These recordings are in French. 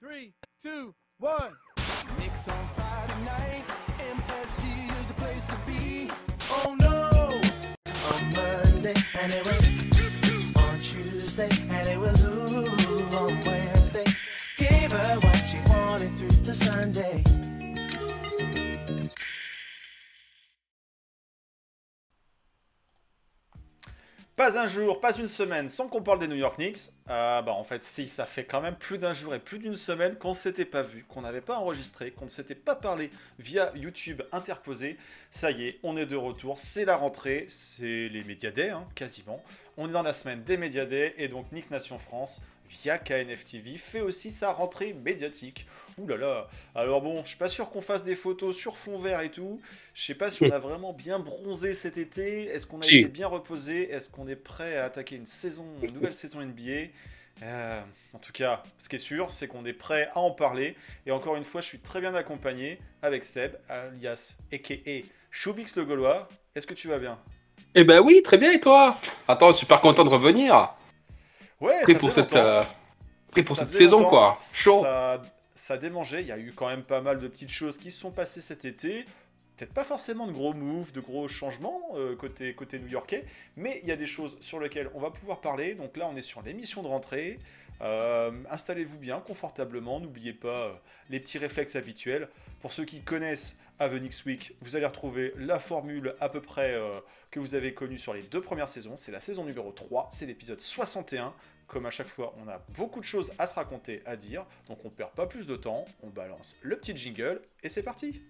3, 2, 1. Knicks on Friday night, MSG is the place to be. Oh no! On Monday, and it was on Tuesday, and it was ooh on Wednesday. Gave her what she wanted through to Sunday. Pas un jour, pas une semaine sans qu'on parle des New York Knicks. En fait, si, ça fait quand même plus d'un jour et plus d'une semaine qu'on ne s'était pas vu, qu'on n'avait pas enregistré, qu'on ne s'était pas parlé via YouTube interposé. Ça y est, on est de retour, c'est la rentrée, c'est les Media Day, hein, quasiment. On est dans la semaine des Media Day et donc Knicks Nation France, via KNF TV, fait aussi sa rentrée médiatique. Ouh là là. Alors bon, je suis pas sûr qu'on fasse des photos sur fond vert et tout. Je sais pas si on a vraiment bien bronzé cet été. Est-ce qu'on a été bien reposé? Est-ce qu'on est prêt à attaquer une nouvelle saison NBA? En tout cas, ce qui est sûr, c'est qu'on est prêt à en parler. Et encore une fois, je suis très bien accompagné avec Seb, alias a.k.a. Choubix le Gaulois. Est-ce que tu vas bien? Eh ben oui, très bien, et toi? Attends, super content de revenir. Ouais, prêt pour cette saison, quoi. Chaud. Ça a démangé. Il y a eu quand même pas mal de petites choses qui se sont passées cet été. Peut-être pas forcément de gros moves, de gros changements côté new-yorkais, mais il y a des choses sur lesquelles on va pouvoir parler. Donc là, on est sur l'émission de rentrée. Installez-vous bien, confortablement. N'oubliez pas les petits réflexes habituels. Pour ceux qui connaissent Avenix Week, vous allez retrouver la formule à peu près que vous avez connue sur les 2 premières saisons. C'est la saison numéro 3, c'est l'épisode 61. Comme à chaque fois, on a beaucoup de choses à se raconter, à dire. Donc on perd pas plus de temps, on balance le petit jingle et c'est parti.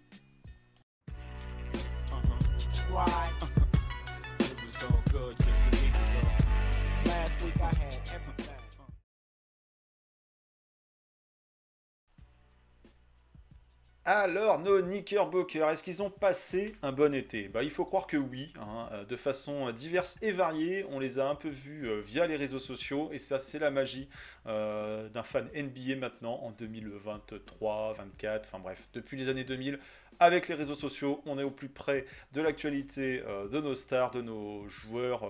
Alors, nos Knickerbockers, est-ce qu'ils ont passé un bon été? Il faut croire que oui, hein, de façon diverse et variée. On les a un peu vus via les réseaux sociaux, et ça, c'est la magie d'un fan NBA maintenant, en 2023, 24, enfin bref, depuis les années 2000. Avec les réseaux sociaux, on est au plus près de l'actualité de nos stars, de nos joueurs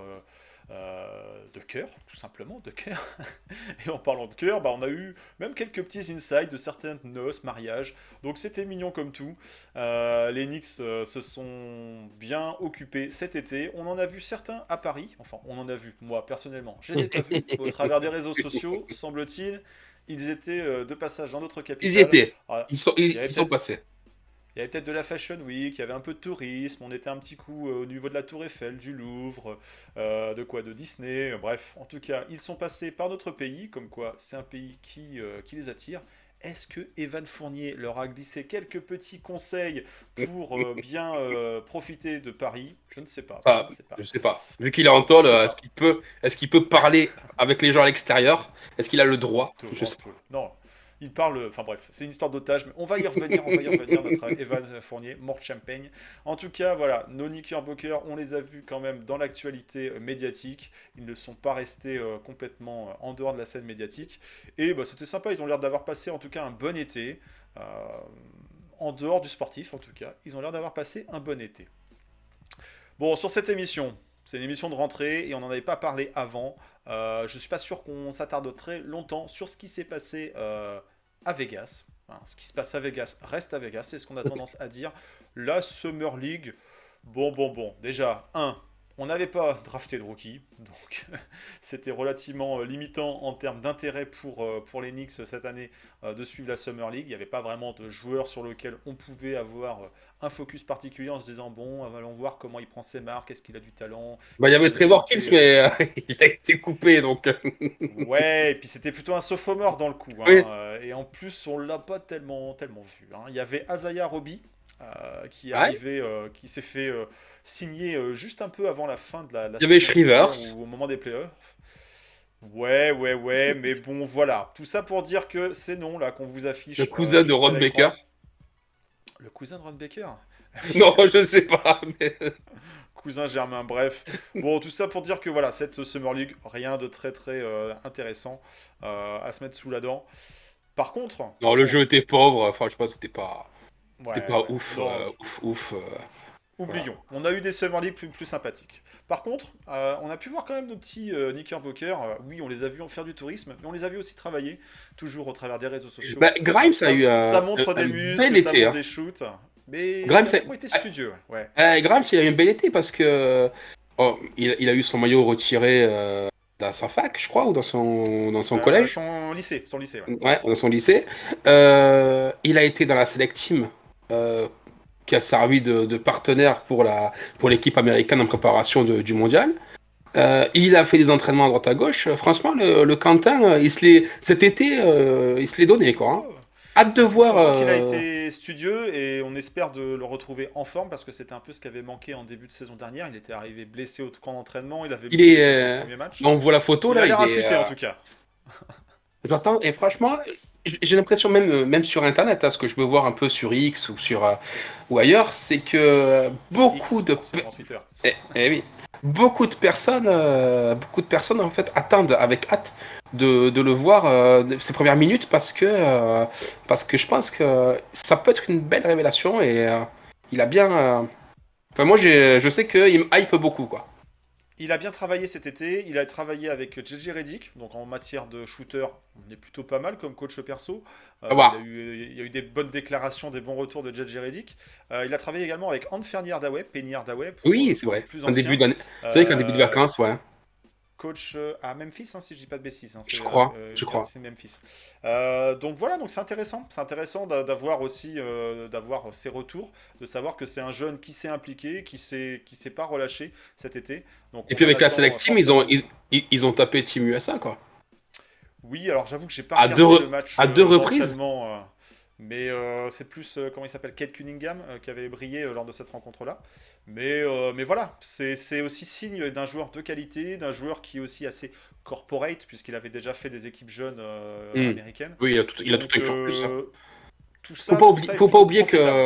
de cœur, tout simplement, de cœur. Et en parlant de cœur, on a eu même quelques petits insights de certaines noces, mariages. Donc c'était mignon comme tout. Les Knicks se sont bien occupés cet été. On en a vu certains à Paris. Enfin, on en a vu, moi personnellement. Je les ai pas vus au travers des réseaux sociaux, semble-t-il. Ils étaient de passage dans d'autres capitales. Ils y étaient. Alors, ils sont passés. Il y avait peut-être de la Fashion Week, il y avait un peu de tourisme, on était un petit coup au niveau de la Tour Eiffel, du Louvre, de Disney, bref. En tout cas, ils sont passés par notre pays, comme quoi c'est un pays qui les attire. Est-ce que Evan Fournier leur a glissé quelques petits conseils pour bien profiter de Paris? Je ne sais pas. Je sais pas. Vu qu'il est en tôle, est-ce qu'il peut parler avec les gens à l'extérieur? Est-ce qu'il a le droit? Je sais pas. Non. Il parle, enfin bref, c'est une histoire d'otage, mais on va y revenir, notre Evan Fournier, mort de champagne. En tout cas, voilà, nos Knickerbockers, on les a vus quand même dans l'actualité médiatique. Ils ne sont pas restés complètement en dehors de la scène médiatique. Et c'était sympa, ils ont l'air d'avoir passé en tout cas un bon été. En dehors du sportif, en tout cas, ils ont l'air d'avoir passé un bon été. Bon, sur cette émission, c'est une émission de rentrée et on n'en avait pas parlé avant. Je ne suis pas sûr qu'on s'attarde très longtemps sur ce qui s'est passé à Vegas. Ce qui se passe à Vegas reste à Vegas, c'est ce qu'on a tendance à dire. La Summer League, bon. Déjà, on n'avait pas drafté de rookie, donc c'était relativement limitant en termes d'intérêt pour les Knicks cette année de suivre la Summer League. Il n'y avait pas vraiment de joueurs sur lesquels on pouvait avoir un focus particulier en se disant allons voir comment il prend ses marques, est-ce qu'il a du talent. Il y avait Trevor Kills, mais il a été coupé, donc. Ouais, et puis c'était plutôt un sophomore dans le coup. Oui. Et en plus, on l'a pas tellement vu. Il y avait Isaiah Roby qui est arrivé, qui s'est fait signer juste un peu avant la fin de la Il y avait saison, Shrivers. au moment des playoffs. Ouais, mais bon, voilà. Tout ça pour dire que c'est non, là, qu'on vous affiche. Le cousin de Ron Baker. Le cousin de Ron Baker? Non, je sais pas. Mais... Cousin germain, bref. Bon, tout ça pour dire que voilà, cette Summer League, rien de très intéressant à se mettre sous la dent. Par contre... Non, le jeu était pauvre, franchement, c'était pas ouf. Oublions, on a eu des Summer League plus sympathiques. Par contre, on a pu voir quand même nos petits Knickerbockers. Oui, on les a vus en faire du tourisme, mais on les a vus aussi travailler, toujours au travers des réseaux sociaux. Bah, Grimes a eu ça montre des un muscles, bel ça été. montre Hein. des shoots. Mais Grimes, il a vraiment été studieux. Ouais. Grimes, il a eu un bel été parce que il a eu son maillot retiré dans sa fac, je crois, ou dans son collège. Son lycée, ouais. Ouais, dans son lycée. Il a été dans la select team qui a servi de partenaire pour l'équipe américaine en préparation du mondial. Il a fait des entraînements à droite à gauche. Franchement, le Quentin, cet été, il se l'est donné, quoi. Hein. Hâte de voir. On voit qu'il a été studieux et on espère de le retrouver en forme parce que c'était un peu ce qui avait manqué en début de saison dernière. Il était arrivé blessé au camp d'entraînement. Il avait le premier match. On voit la photo il là. A l'air affûté en tout cas. J'entends et franchement, j'ai l'impression même sur Internet, hein, ce que je peux voir un peu sur X ou ou ailleurs, c'est que beaucoup de oui. Beaucoup de personnes en fait attendent avec hâte de le voir ses premières minutes parce que je pense que ça peut être une belle révélation et il a bien. Enfin moi je sais qu'il me hype beaucoup quoi. Il a bien travaillé cet été, il a travaillé avec JJ Redick, donc en matière de shooter, on est plutôt pas mal comme coach perso. Il y a eu des bonnes déclarations, des bons retours de JJ Redick. Il a travaillé également avec Anferni Hardaway, Penny Hardaway. Oui, c'est vrai. C'est vrai qu'en début de vacances, ouais. Coach à Memphis, hein, si je dis pas de bêtises. Hein, je crois. C'est Memphis. Donc voilà, donc c'est intéressant. C'est intéressant d'avoir aussi d'avoir ces retours, de savoir que c'est un jeune qui s'est impliqué, qui s'est pas relâché cet été. Donc, et puis avec la Select Team, ils ont tapé Team USA, quoi. Oui, alors j'avoue que j'ai pas regardé le match à deux reprises. Mais c'est plus, comment il s'appelle, Kate Cunningham, qui avait brillé lors de cette rencontre-là. Mais voilà, c'est aussi signe d'un joueur de qualité, d'un joueur qui est aussi assez corporate, puisqu'il avait déjà fait des équipes jeunes américaines. Oui, il a tout un cursus. Tout ça, faut pas oublier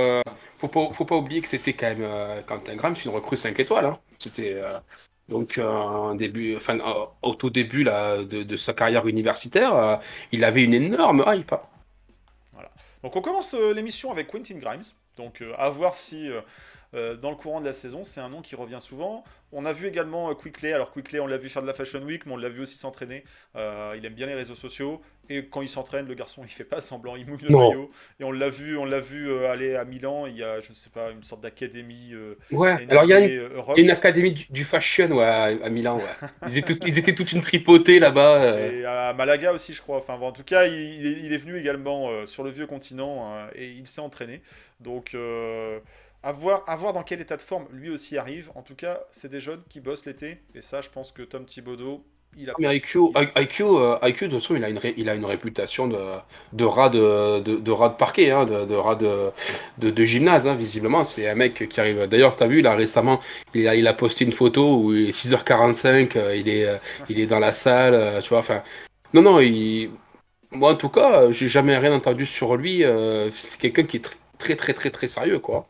que c'était quand même Quentin Grimes, une recrue 5 étoiles. Hein. C'était donc au tout début là, de sa carrière universitaire, il avait une énorme hype. Hein. Donc on commence l'émission avec Quentin Grimes, donc à voir si dans le courant de la saison, c'est un nom qui revient souvent. On a vu également Quickley, alors Quickley on l'a vu faire de la Fashion Week, mais on l'a vu aussi s'entraîner, il aime bien les réseaux sociaux, et quand il s'entraîne, le garçon il fait pas semblant, il mouille le maillot, et on l'a vu aller à Milan, il y a je ne sais pas, une sorte d'académie alors il y a une académie du fashion à Milan, ouais. Ils étaient toute une tripotée là-bas. Et à Malaga aussi je crois, enfin bon, en tout cas il est venu également sur le vieux continent et il s'est entraîné, donc à voir dans quel état de forme lui aussi arrive. En tout cas, c'est des jeunes qui bossent l'été. Et ça, je pense que Tom Thibodeau, il a... Mais IQ, de toute façon, il a une réputation de rat de parquet, hein, de rat de gymnase, hein, visiblement. C'est un mec qui arrive... D'ailleurs, t'as vu, là, récemment, il a posté une photo où il est 6h45, il est dans la salle, tu vois, enfin... Non, moi, en tout cas, j'ai jamais rien entendu sur lui. C'est quelqu'un qui est très, très, très, très sérieux, quoi.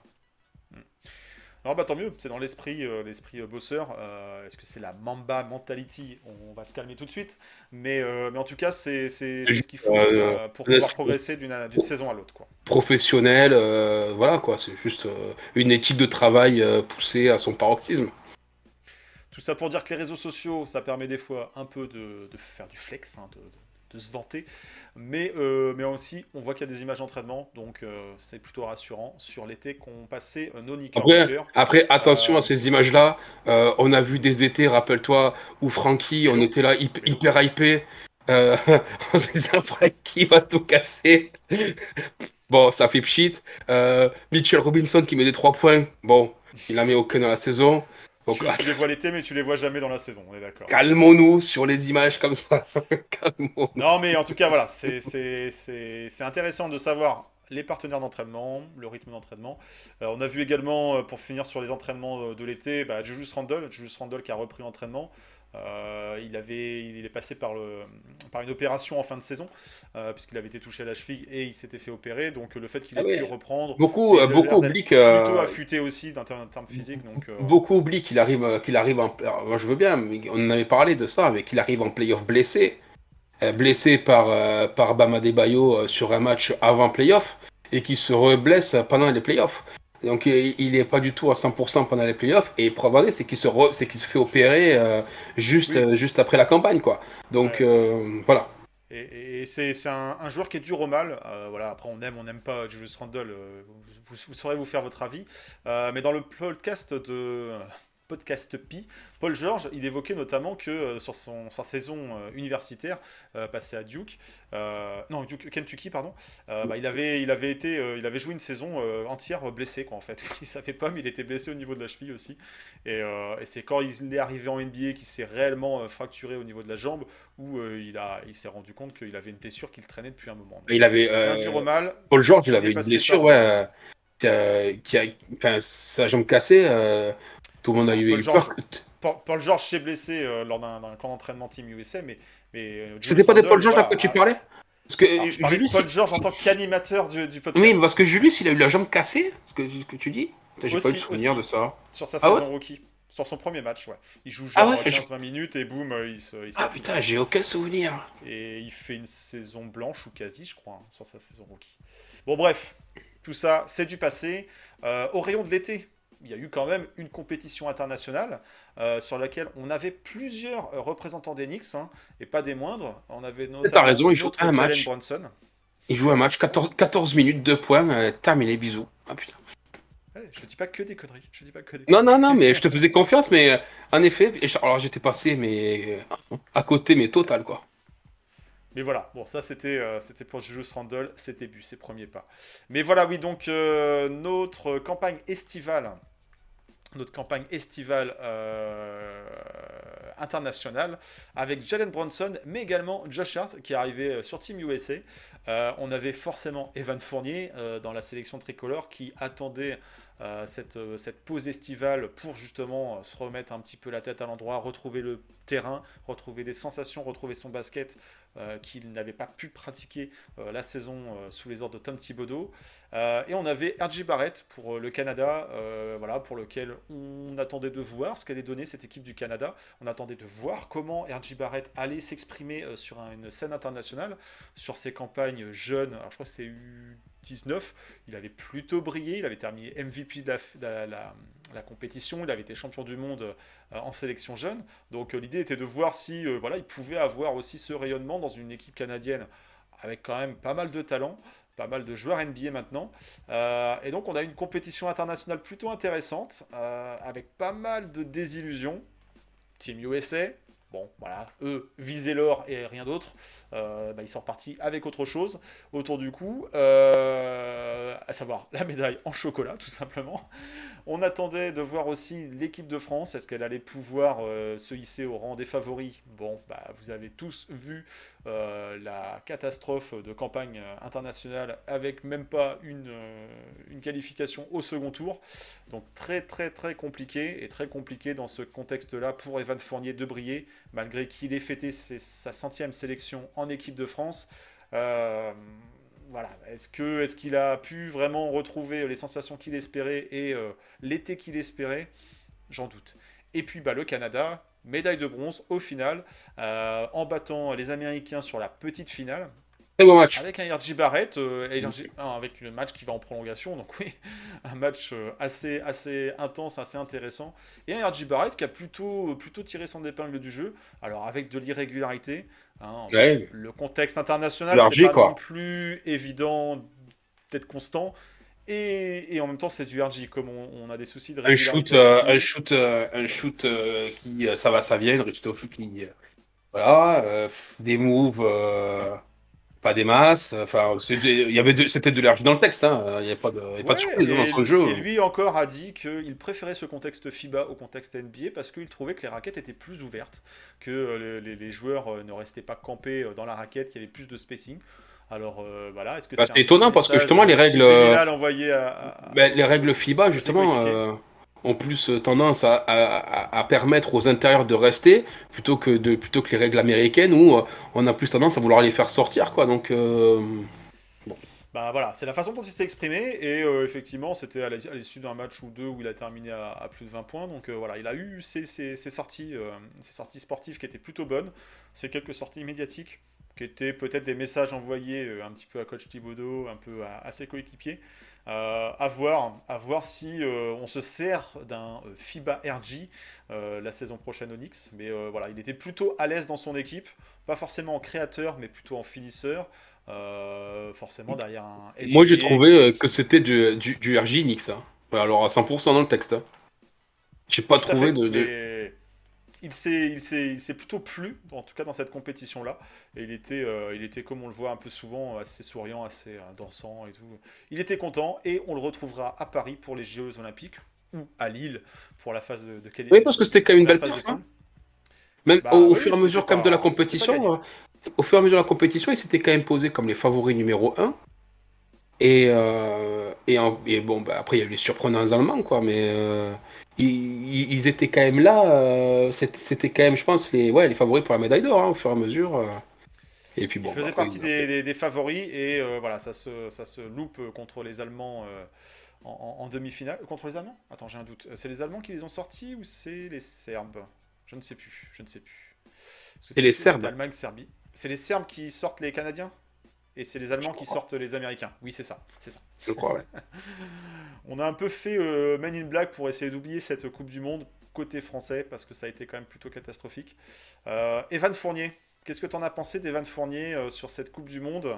Non, bah tant mieux, c'est dans l'esprit bosseur. Est-ce que c'est la Mamba mentality? On va se calmer tout de suite. Mais en tout cas, c'est ce qu'il faut pour pouvoir progresser d'une saison à l'autre, quoi. Professionnel, voilà, quoi. C'est juste une éthique de travail poussée à son paroxysme. Tout ça pour dire que les réseaux sociaux, ça permet des fois un peu de faire du flex, hein, de se vanter, mais aussi on voit qu'il y a des images d'entraînement, donc c'est plutôt rassurant sur l'été qu'ont passé nos Knickerbockers. Après, attention à ces images-là, on a vu des étés, rappelle-toi, où Frankie, on était là hyper hypé, on se disait Frankie va tout casser. Bon, ça fait pchit. Mitchell Robinson qui met des 3 points, bon, il en met aucun dans la saison. Donc, tu les vois l'été, mais tu les vois jamais dans la saison, on est d'accord. Calmons-nous sur les images comme ça. Calmons-nous. Non, mais en tout cas, voilà, c'est intéressant de savoir les partenaires d'entraînement, le rythme d'entraînement. On a vu également, pour finir sur les entraînements de l'été, Julius Randle qui a repris l'entraînement. Il est passé par une opération en fin de saison, puisqu'il avait été touché à la cheville et il s'était fait opérer, donc le fait qu'il ait pu reprendre. Beaucoup oublient que. Plutôt affûté aussi d'un terme physique. Donc, beaucoup oublient qu'il arrive en. Alors, moi je veux bien, mais on en avait parlé de ça, mais qu'il arrive en playoff blessé. Blessé par Bam Adebayo sur un match avant playoff et qui se reblesse pendant les playoffs. Donc il n'est pas du tout à 100% pendant les playoffs. Et preuve en est, c'est qu'il se fait opérer Oui. juste après la campagne, quoi. Donc Ouais. voilà. Et c'est un joueur qui est dur au mal. Voilà, après, on n'aime pas Julius Randle. Vous saurez vous faire votre avis. Mais dans le podcast de Podcast Pi, Paul George, il évoquait notamment que sur sa saison universitaire passée à Duke, non, Duke, Kentucky, pardon, bah, il avait joué une saison entière blessé, quoi, en fait. Il savait pas, mais il était blessé au niveau de la cheville aussi. Et c'est quand il est arrivé en NBA qu'il s'est réellement fracturé au niveau de la jambe où il s'est rendu compte qu'il avait une blessure qu'il traînait depuis un moment. Donc, Il avait c'est un dur au mal. Paul George, il Il est avait une passé blessure, par. ouais, enfin, sa jambe cassée. Tout le monde a Alors, eu peur. Paul George s'est blessé lors d'un camp d'entraînement Team USA, mais C'était Julius pas de Paul Randle, George là voilà. que tu parlais? Parce que Alors, je parlais de Julius, Paul George en tant qu'animateur du oui, podcast. parce que Julius, il a eu la jambe cassée, ce que tu dis? Putain, j'ai pas eu le souvenir de Aussi, ça. sur sa Ah ouais? saison rookie. Sur son premier match, ouais. Il joue Ah genre ouais? 15-20 minutes et boum, il se Ah casse le putain, genou. j'ai aucun souvenir. Et il fait une saison blanche ou quasi, je crois, hein, sur sa saison rookie. Bon, bref, tout ça, c'est du passé. Au rayon de l'été, il y a eu quand même une compétition internationale sur laquelle on avait plusieurs représentants des Knicks, hein, et pas des moindres. On avait T'as notamment raison, il joue notre un Jalen match. Brunson. Il joue un match, 14 minutes, 2 points, terminé, bisous. Ah putain. Ouais, je dis pas que des conneries. Je dis pas que des Non, non, conneries. non, mais je te faisais confiance, mais en effet, alors j'étais passé, mais à côté, mais total, quoi. Mais voilà, bon, ça c'était pour Julius Randle, ses débuts, ses premiers pas. Mais voilà, oui, donc notre campagne estivale internationale avec Jalen Brunson, mais également Josh Hart qui est arrivé sur Team USA. On avait forcément Evan Fournier dans la sélection tricolore qui attendait cette pause estivale pour justement se remettre un petit peu la tête à l'endroit, retrouver le terrain, retrouver des sensations, retrouver son basket qu'il n'avait pas pu pratiquer la saison sous les ordres de Tom Thibodeau. Et on avait R.J. Barrett pour le Canada, voilà, pour lequel on attendait de voir ce qu'allait donner cette équipe du Canada. On attendait de voir comment R.J. Barrett allait s'exprimer sur une scène internationale, sur ses campagnes jeunes. Alors je crois que c'est U19, il avait plutôt brillé, il avait terminé MVP de la compétition, il avait été champion du monde en sélection jeune. Donc l'idée était de voir si voilà, il pouvait avoir aussi ce rayonnement dans une équipe canadienne avec quand même pas mal de talent, pas mal de joueurs NBA maintenant. Et donc on a une compétition internationale plutôt intéressante, avec pas mal de désillusions. Team USA, bon voilà, eux visaient l'or et rien d'autre. Bah, ils sont repartis avec autre chose autour du cou, à savoir la médaille en chocolat tout simplement. On attendait de voir aussi l'équipe de France. Est-ce qu'elle allait pouvoir se hisser au rang des favoris? Bon, bah, vous avez tous vu la catastrophe de campagne internationale avec même pas une qualification au second tour. Donc très très très compliqué et très compliqué dans ce contexte-là pour Evan Fournier de briller malgré qu'il ait fêté sa 100e sélection en équipe de France. Voilà, est-ce qu'il a pu vraiment retrouver les sensations qu'il espérait et l'été qu'il espérait? J'en doute. Et puis bah, le Canada, médaille de bronze au final, en battant les Américains sur la petite finale. Très bon match. Avec un R.J. Barrett, avec le match qui va en prolongation, donc oui, un match assez intense, assez intéressant. Et un R.J. Barrett qui a plutôt tiré son épingle du jeu, alors avec de l'irrégularité. Hein, Ouais, le contexte international, c'est élargi, pas non quoi. plus évident d'être constant. Et en même temps, c'est du RG, comme on a des soucis de régularité avec lui. Un shoot qui ça va, ça vient, Rich Tofu qui voilà, des moves, pas des masses. Enfin, c'était de l'énergie dans le texte, hein. Il n'y a pas de Ouais, surprise hein, dans son jeu. et lui encore a dit qu'il préférait ce contexte FIBA au contexte NBA parce qu'il trouvait que les raquettes étaient plus ouvertes, que les joueurs ne restaient pas campés dans la raquette, qu'il y avait plus de spacing. Alors voilà, est-ce que Bah, c'est c'est un petit étonnant parce que message justement subliminal envoyé ben, les règles FIBA à ses justement coéquipiers? ont plus tendance à permettre aux intérieurs de rester plutôt que les règles américaines où on a plus tendance à vouloir les faire sortir quoi. Donc bon. Bah voilà, c'est la façon dont il s'est exprimé et effectivement c'était à l'issue d'un match ou deux où il a terminé à plus de 20 points. Donc voilà, il a eu ses sorties sportives qui étaient plutôt bonnes, ses quelques sorties médiatiques qui étaient peut-être des messages envoyés un petit peu à coach Thibodeau, un peu à ses coéquipiers. À voir si on se sert d'un FIBA RG la saison prochaine au Knicks. Mais voilà, il était plutôt à l'aise dans son équipe, pas forcément en créateur, mais plutôt en finisseur. Forcément derrière un SGA. Moi j'ai trouvé que c'était du RG Knicks. Hein. Ouais, alors à 100% dans le texte. Hein. J'ai pas Tout à trouvé fait, de... mais il s'est plutôt plu, en tout cas dans cette compétition-là. Et il était, comme on le voit un peu souvent, assez souriant, assez dansant et tout. Il était content et on le retrouvera à Paris pour les Jeux Olympiques ou à Lille pour la phase de Oui, parce que c'était quand même une belle perf. Hein. Même au oui, fur et à mesure quand même de la compétition, au fur et à mesure de la compétition, il s'était quand même posé comme les favoris numéro 1. Et bon, bah, après, il y a eu les surprenants allemands, quoi, mais ils étaient quand même là. C'était quand même, je pense, les favoris pour la médaille d'or, hein, au fur et à mesure. Et puis bon, il faisait partie des favoris et voilà, ça se loupe contre les Allemands en demi-finale. Contre les Allemands? Attends, j'ai un doute. C'est les Allemands qui les ont sortis ou c'est les Serbes? Je ne sais plus. C'est les Serbes. Allemagne-Serbie. C'est les Serbes qui sortent les Canadiens? Et c'est les Allemands qui sortent les Américains. Oui, c'est ça. Je crois, ouais. On a un peu fait Men in Black pour essayer d'oublier cette Coupe du Monde côté français, parce que ça a été quand même plutôt catastrophique. Evan Fournier, qu'est-ce que tu en as pensé d'Evan Fournier sur cette Coupe du Monde?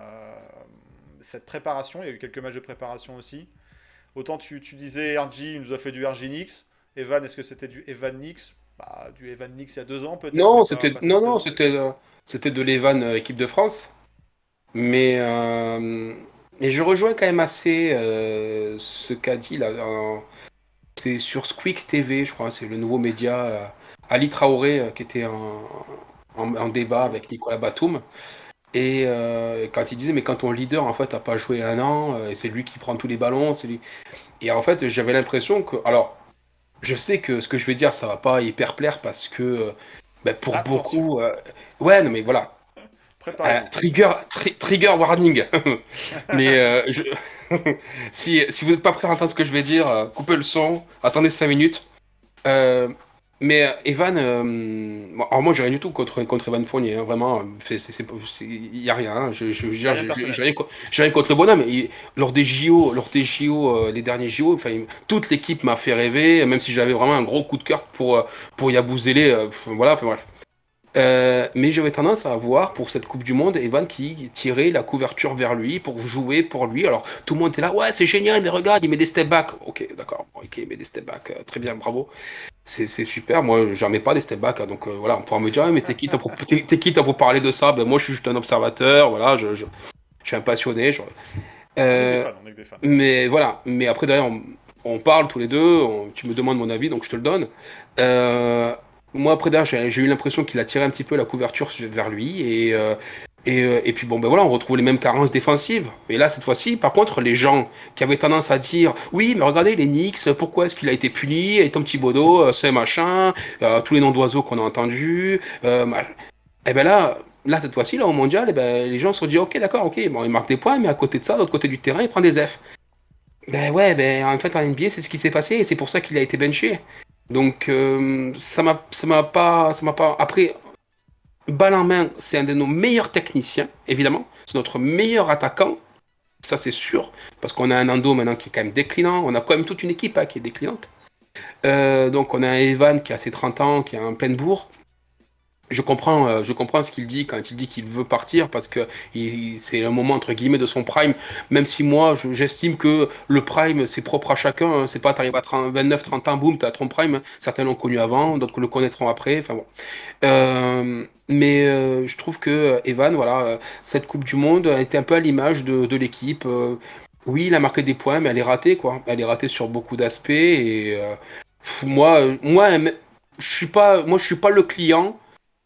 Cette préparation, il y a eu quelques matchs de préparation aussi. Autant tu disais RG, il nous a fait du RG Knicks. Evan, est-ce que c'était du Evan Knicks? Du Evan Knicks il y a 2 ans peut-être. Non, c'était de l'Evan équipe de France. Mais je rejoins quand même assez ce qu'a dit là. C'est sur Squeak TV, je crois, c'est le nouveau média. Ali Traoré qui était en débat avec Nicolas Batum. Et quand il disait, mais quand ton leader en fait n'a pas joué 1 an, et c'est lui qui prend tous les ballons, c'est lui. Et en fait, j'avais l'impression que. Alors, je sais que ce que je vais dire, ça va pas hyper plaire parce que pour beaucoup. Ouais, non, mais voilà. Trigger warning. Mais si vous n'êtes pas prêt à entendre ce que je vais dire, coupez le son, attendez 5 minutes. Mais Evan, alors moi j'ai rien du tout contre Evan Fournier, hein, vraiment, il n'y a rien. Hein, j'ai rien contre le bonhomme. Lors des JO, les derniers JO, enfin, toute l'équipe m'a fait rêver, même si j'avais vraiment un gros coup de cœur pour Yabusele, voilà, enfin bref. Mais j'avais tendance à voir pour cette Coupe du Monde Evan qui tirait la couverture vers lui pour jouer pour lui. Alors tout le monde était là, ouais c'est génial, mais regarde, il met des step back. Ok, d'accord, ok, il met des step back, très bien, bravo. C'est super, moi j'en mets pas des step back, hein, donc voilà, on pourra me dire, mais t'es qui pour parler de ça? Ben, moi je suis juste un observateur, voilà, je suis un passionné. On est que des fans. Mais voilà, mais après derrière on parle tous les deux, tu me demandes mon avis, donc je te le donne. Moi, après, j'ai eu l'impression qu'il a tiré un petit peu la couverture vers lui. Et puis, bon, ben voilà, on retrouve les mêmes carences défensives. Et là, cette fois-ci, par contre, les gens qui avaient tendance à dire oui, mais regardez, les Knicks, pourquoi est-ce qu'il a été puni? Et Tom Thibodeau, ce machin, tous les noms d'oiseaux qu'on a entendus. Et ben là, cette fois-ci, là, au mondial, les gens se sont dit ok, d'accord, ok, bon, il marque des points, mais à côté de ça, de l'autre côté du terrain, il prend des F. Ben ouais, en fait, en NBA, c'est ce qui s'est passé et c'est pour ça qu'il a été benché. Donc ça m'a pas. Après, balle en main, c'est un de nos meilleurs techniciens, évidemment. C'est notre meilleur attaquant, ça c'est sûr, parce qu'on a un Ando maintenant qui est quand même déclinant. On a quand même toute une équipe qui est déclinante. Donc on a un Evan qui a ses 30 ans, qui est en pleine bourre. Je comprends ce qu'il dit quand il dit qu'il veut partir parce que c'est un moment entre guillemets de son prime, même si moi j'estime que le prime c'est propre à chacun, hein. C'est pas t'arrives à 29-30 ans, boum, t'as ton prime, hein. Certains l'ont connu avant, d'autres le connaîtront après, enfin bon. Mais je trouve que Evan, voilà, cette Coupe du Monde a été un peu à l'image de l'équipe. Oui, il a marqué des points, mais elle est ratée, quoi. Elle est ratée sur beaucoup d'aspects et moi, je suis pas le client.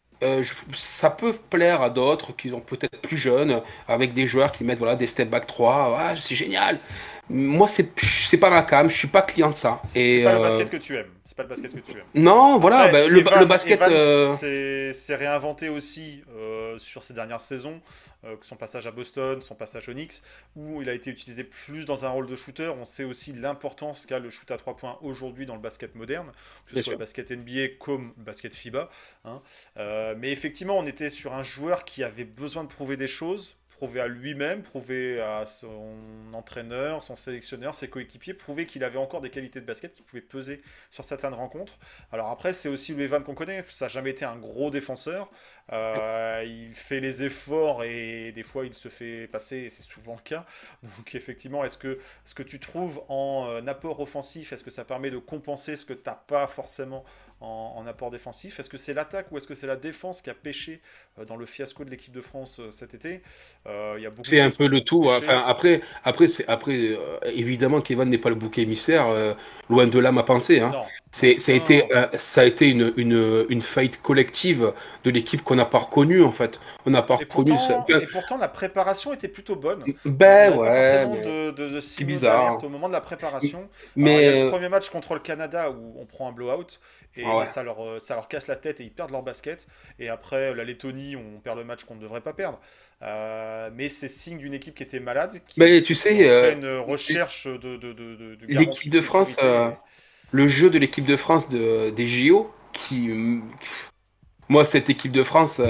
Ça peut plaire à d'autres qui sont peut-être plus jeunes, avec des joueurs qui mettent voilà, des step back 3, c'est génial. Moi, c'est pas ma cam, je suis pas client de ça. C'est pas le basket que tu aimes. C'est pas le basket que tu aimes. Non, voilà, Après, le basket. Evans s'est réinventé aussi sur ces dernières saisons, son passage à Boston, son passage au Knicks, où il a été utilisé plus dans un rôle de shooter. On sait aussi l'importance qu'a le shoot à 3 points aujourd'hui dans le basket moderne, que ce soit le basket NBA comme le basket FIBA. Hein. Mais effectivement, on était sur un joueur qui avait besoin de prouver des choses, prouver à lui-même, prouver à son entraîneur, son sélectionneur, ses coéquipiers, prouver qu'il avait encore des qualités de basket qui pouvaient peser sur certaines rencontres. Alors après, c'est aussi le Evan qu'on connaît, ça n'a jamais été un gros défenseur, il fait les efforts et des fois il se fait passer, et c'est souvent le cas. Donc effectivement, est-ce que ce que tu trouves en apport offensif, est-ce que ça permet de compenser ce que tu n'as pas forcément en apport défensif? Est-ce que c'est l'attaque ou est-ce que c'est la défense qui a pêché dans le fiasco de l'équipe de France cet été? Y a c'est un peu le tout. Enfin, après, évidemment qu'Evan n'est pas le bouc émissaire, loin de là ma pensée. Hein. Ça a été une faillite collective de l'équipe qu'on n'a pas reconnue en fait. On n'a pas reconnu ça. Et pourtant, la préparation était plutôt bonne. Ben ouais. De c'est bizarre. Au moment de la préparation. Mais il y a le premier match contre le Canada où on prend un blowout. Et ça leur casse la tête et ils perdent leur basket. Et après, la Lettonie, on perd le match qu'on ne devrait pas perdre. Mais c'est signe d'une équipe qui était malade. Mais tu sais, une recherche de l'équipe de France, le jeu de l'équipe de France des JO, moi, cette équipe de France,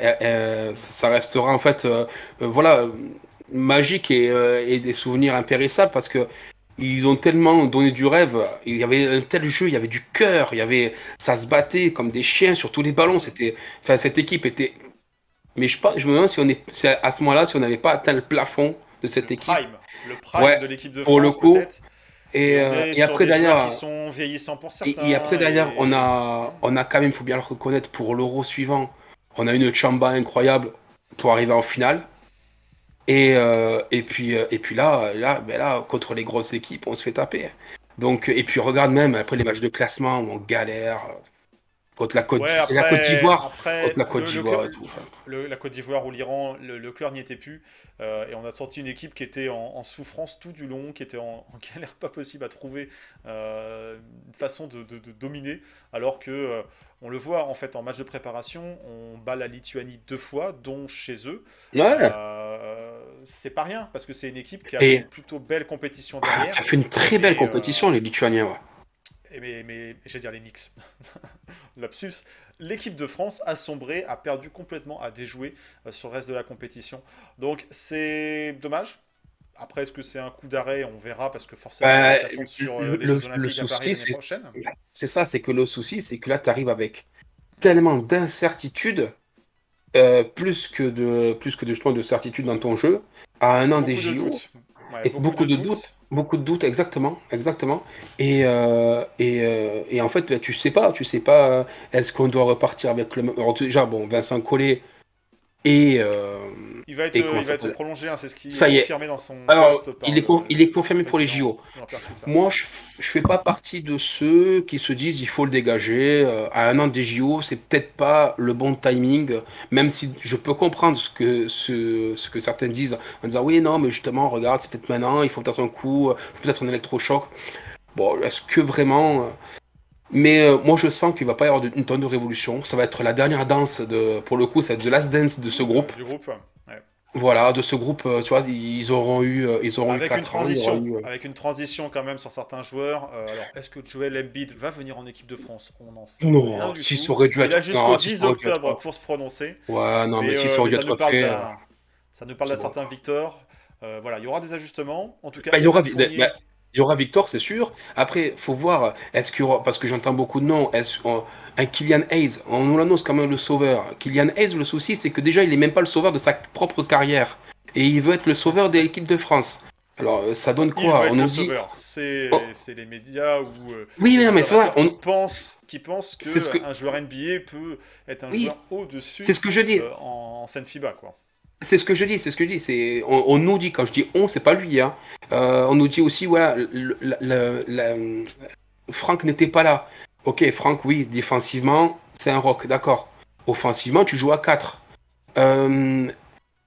ça restera en fait, voilà, magique et des souvenirs impérissables parce que ils ont tellement donné du rêve. Il y avait un tel jeu, il y avait du cœur, ça se battait comme des chiens sur tous les ballons. Cette équipe était. Mais je me demande si à ce moment-là, si on n'avait pas atteint le plafond de cette équipe. Le prime de l'équipe de France. Pour le coup. Peut-être. Et après derrière, qui sont vieillissants pour certains. Et après derrière, on a quand même, il faut bien le reconnaître, pour l'Euro suivant, on a une Chamba incroyable pour arriver en finale. Et puis là, contre les grosses équipes, on se fait taper. Donc, et puis regarde même après les matchs de classement où on galère contre la Côte d'Ivoire. C'est la Côte d'Ivoire. Contre la Côte d'Ivoire et tout. La Côte d'Ivoire ou l'Iran, le cœur n'y était plus. Et on a senti une équipe qui était en souffrance tout du long, qui était en galère pas possible à trouver une façon de dominer. Alors que on le voit en fait en match de préparation, on bat la Lituanie 2 fois, dont chez eux. Ouais. C'est pas rien parce que c'est une équipe qui a fait une plutôt belle compétition derrière. Qui a fait une très belle compétition, les Lituaniens. Ouais. Mais j'allais dire les Knicks. Lapsus. L'équipe de France a sombré, a perdu complètement, a déjoué sur le reste de la compétition. Donc c'est dommage. Après, est-ce que c'est un coup d'arrêt? On verra parce que forcément, on attend sur les Jeux Olympiques à Paris l'année prochaine. C'est ça, c'est que le souci, c'est que là, tu arrives avec tellement d'incertitudes, plus que de certitude dans ton jeu, à un an des JO. Et beaucoup de doutes, exactement. Et en fait, tu sais pas, est-ce qu'on doit repartir avec le. Alors, déjà, bon, Vincent Collet et. Il va être prolongé, hein, c'est ce qui est confirmé dans son poste. Il est confirmé pour les JO. Moi, je fais pas partie de ceux qui se disent il faut le dégager. À un an des JO, c'est peut-être pas le bon timing, même si je peux comprendre ce que certains disent en disant oui, non, mais justement, regarde, c'est peut-être maintenant, il faut peut-être un coup, peut-être un électrochoc. Bon, est-ce que vraiment. Mais moi, je sens qu'il va pas y avoir une tonne de révolution. Ça va être la dernière danse pour le coup, ça va être the last dance de ce groupe. Du groupe, ouais. Voilà, de ce groupe, tu vois, ils auront eu 4 ans. Avec une transition quand même sur certains joueurs. Alors, est-ce que Joel Embiid va venir en équipe de France? On en sait rien du tout. Ça aurait dû être. Il a jusqu'au 10 octobre pour se prononcer. Ouais, non, mais si ça aurait dû être fait. Ça nous parle d'un certain Victor. Voilà, il y aura des ajustements. En tout cas, il y aura Victor, c'est sûr. Après, faut voir, est-ce qu'il y aura, parce que j'entends beaucoup de noms, un Killian Hayes, on nous l'annonce comme le sauveur. Killian Hayes, le souci, c'est que déjà, il n'est même pas le sauveur de sa propre carrière. Et il veut être le sauveur de l'équipe de France. Alors, ça donne quoi? On nous dit. C'est les médias où. Oui, mais c'est vrai. Qui pensent qu'un joueur NBA peut être un joueur au-dessus. C'est ce que je dis. En scène FIBA, quoi. C'est ce que je dis. On nous dit, quand je dis on, c'est pas lui. Hein. On nous dit aussi, voilà, Franck n'était pas là. Ok, Franck, oui, défensivement, c'est un rock, d'accord. Offensivement, tu joues à 4.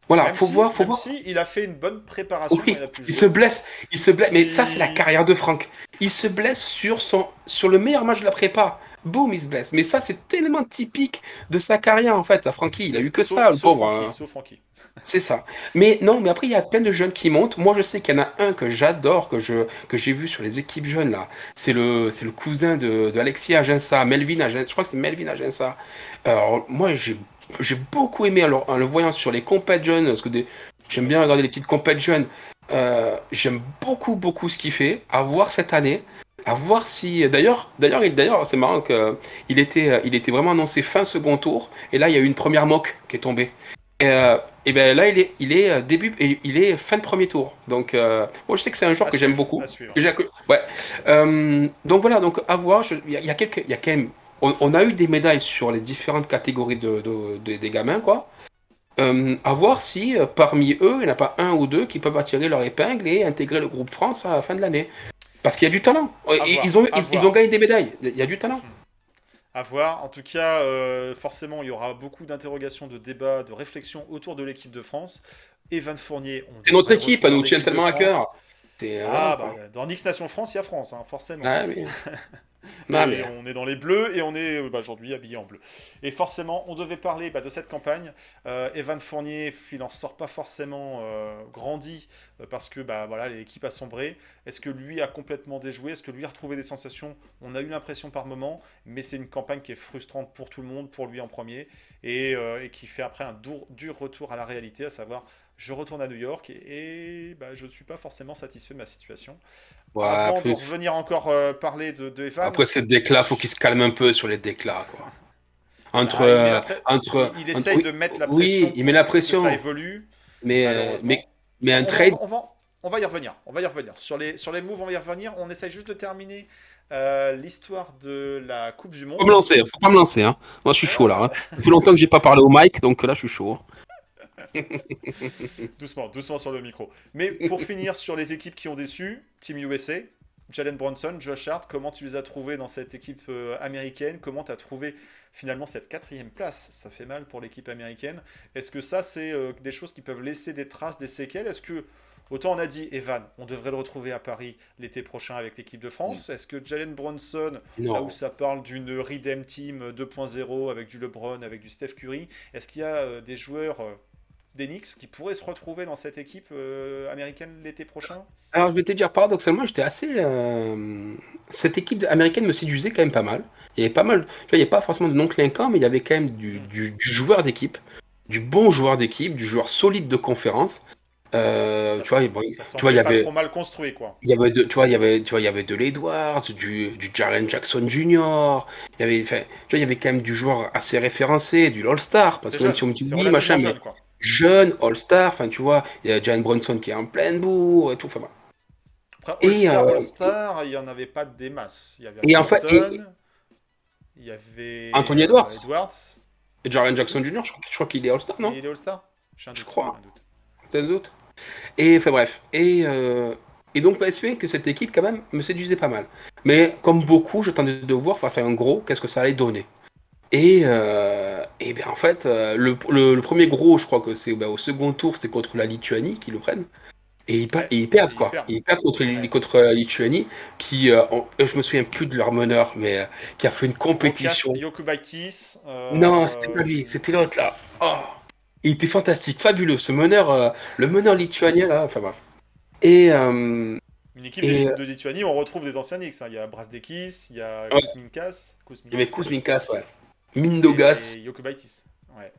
Voilà, faut voir. Si il a fait une bonne préparation. Oui, il se blesse. Mais ça, c'est la carrière de Franck. Il se blesse sur le meilleur match de la prépa. Boum, il se blesse. Mais ça, c'est tellement typique de sa carrière, en fait. Francky, il a eu que ça, le pauvre. Sauf Francky. C'est ça. Mais non, mais après, il y a plein de jeunes qui montent. Moi, je sais qu'il y en a un que j'adore, que j'ai vu sur les équipes jeunes, là. C'est le cousin de Alexis Aginsa, Melvin Aginsa. Je crois que c'est Melvin Aginsa. Alors, moi, j'ai beaucoup aimé en le voyant sur les compètes jeunes, parce que j'aime bien regarder les petites compètes jeunes. J'aime beaucoup ce qu'il fait. À voir cette année. À voir si. D'ailleurs, c'est marrant qu'il était vraiment annoncé fin second tour. Et là, il y a eu une première mock qui est tombée. Et ben là, il est fin de premier tour. Donc, moi, je sais que c'est un joueur que j'aime beaucoup. Ouais. Donc voilà, donc à voir. Il y a quand même. On a eu des médailles sur les différentes catégories des gamins, quoi. À voir si parmi eux, il n'y en a pas un ou deux qui peuvent attirer leur épingle et intégrer le groupe France à la fin de l'année. Parce qu'il y a du talent. Ils ont gagné des médailles. Il y a du talent. À voir. En tout cas, forcément, il y aura beaucoup d'interrogations, de débats, de réflexions autour de l'équipe de France. Evan Fournier. C'est notre équipe, elle nous tient tellement à cœur. Dans X Nation France, il y a France, hein, forcément. Ah, oui. On est dans les bleus et on est aujourd'hui habillé en bleu. Et forcément, on devait parler de cette campagne. Evan Fournier, il n'en sort pas forcément grandi parce que l'équipe a sombré. Est-ce que lui a complètement déjoué? Est-ce que lui a retrouvé des sensations? On a eu l'impression par moment, mais c'est une campagne qui est frustrante pour tout le monde, pour lui en premier, et qui fait après un dur retour à la réalité, à savoir je retourne à New York et je ne suis pas forcément satisfait de ma situation. Ouais, avant de revenir encore parler de Evan. Après ces déclats, faut qu'il se calme un peu sur les déclats, quoi. Il essaye de mettre la pression. Oui, il met la pression. Ça évolue. Mais un trade. On va y revenir. Sur les moves, on va y revenir. On essaye juste de terminer l'histoire de la Coupe du Monde. Faut pas me lancer. Hein. Moi, je suis chaud là. Hein. Ça fait longtemps que j'ai pas parlé au mic, donc là, je suis chaud. doucement sur le micro. Mais pour finir sur les équipes qui ont déçu, Team USA, Jalen Brunson, Josh Hart, comment tu les as trouvés dans cette équipe américaine? Comment tu as trouvé finalement cette 4e place? Ça fait mal pour l'équipe américaine. Est-ce que ça, c'est des choses qui peuvent laisser des traces, des séquelles? Est-ce que, autant on a dit, Evan, on devrait le retrouver à Paris l'été prochain avec l'équipe de France. Est-ce que Jalen Brunson, là où ça parle d'une Redeem Team 2.0 avec du LeBron, avec du Steph Curry, est-ce qu'il y a des joueurs des Knicks qui pourraient se retrouver dans cette équipe américaine l'été prochain? Alors, je vais te dire, paradoxalement, j'étais assez... Cette équipe américaine me séduisait quand même pas mal. Il y avait pas mal... Tu vois, il n'y avait pas forcément de non clinquant, mais il y avait quand même du joueur d'équipe, du bon joueur d'équipe, du joueur solide de conférence. Tu vois, il y avait... pas trop mal construit, quoi. Il y avait de l'Edwards, du Jaren Jackson Jr. Il y avait quand même du joueur assez référencé, du All-Star, parce que même si on me dit oui, machin, mais... Jeune, All-Star, enfin tu vois, il y a Jalen Brunson qui est en pleine bourre et tout. Enfin, après, All-Star, il n'y en avait pas des masses. Il y avait il y avait Anthony Edwards. Et Jaren Jackson Jr., je crois qu'il est All-Star, non? Il est All-Star? Je crois. T'as un doute? Et enfin bref. Et donc, c'est que cette équipe, quand même, me séduisait pas mal. Mais comme beaucoup, j'attendais de voir face à un gros, qu'est-ce que ça allait donner. Et bien en fait, le premier gros, je crois que c'est au second tour, c'est contre la Lituanie qu'ils le prennent. Et ils perdent, quoi. Ils perdent contre la Lituanie, qui, je me souviens plus de leur meneur, mais qui a fait une compétition. Jokubaitis. Non, c'était pas lui, c'était l'autre là. Oh, il était fantastique, fabuleux. Ce meneur, le meneur lituanien là, enfin bref. Et une équipe de Lituanie, on retrouve des anciens Knicks. Hein. Il y a Brasdeikis, il y a Kuzminkas. Il y avait Kuzminkas, ouais. Mindogas. Et Jokubaitis. Ouais.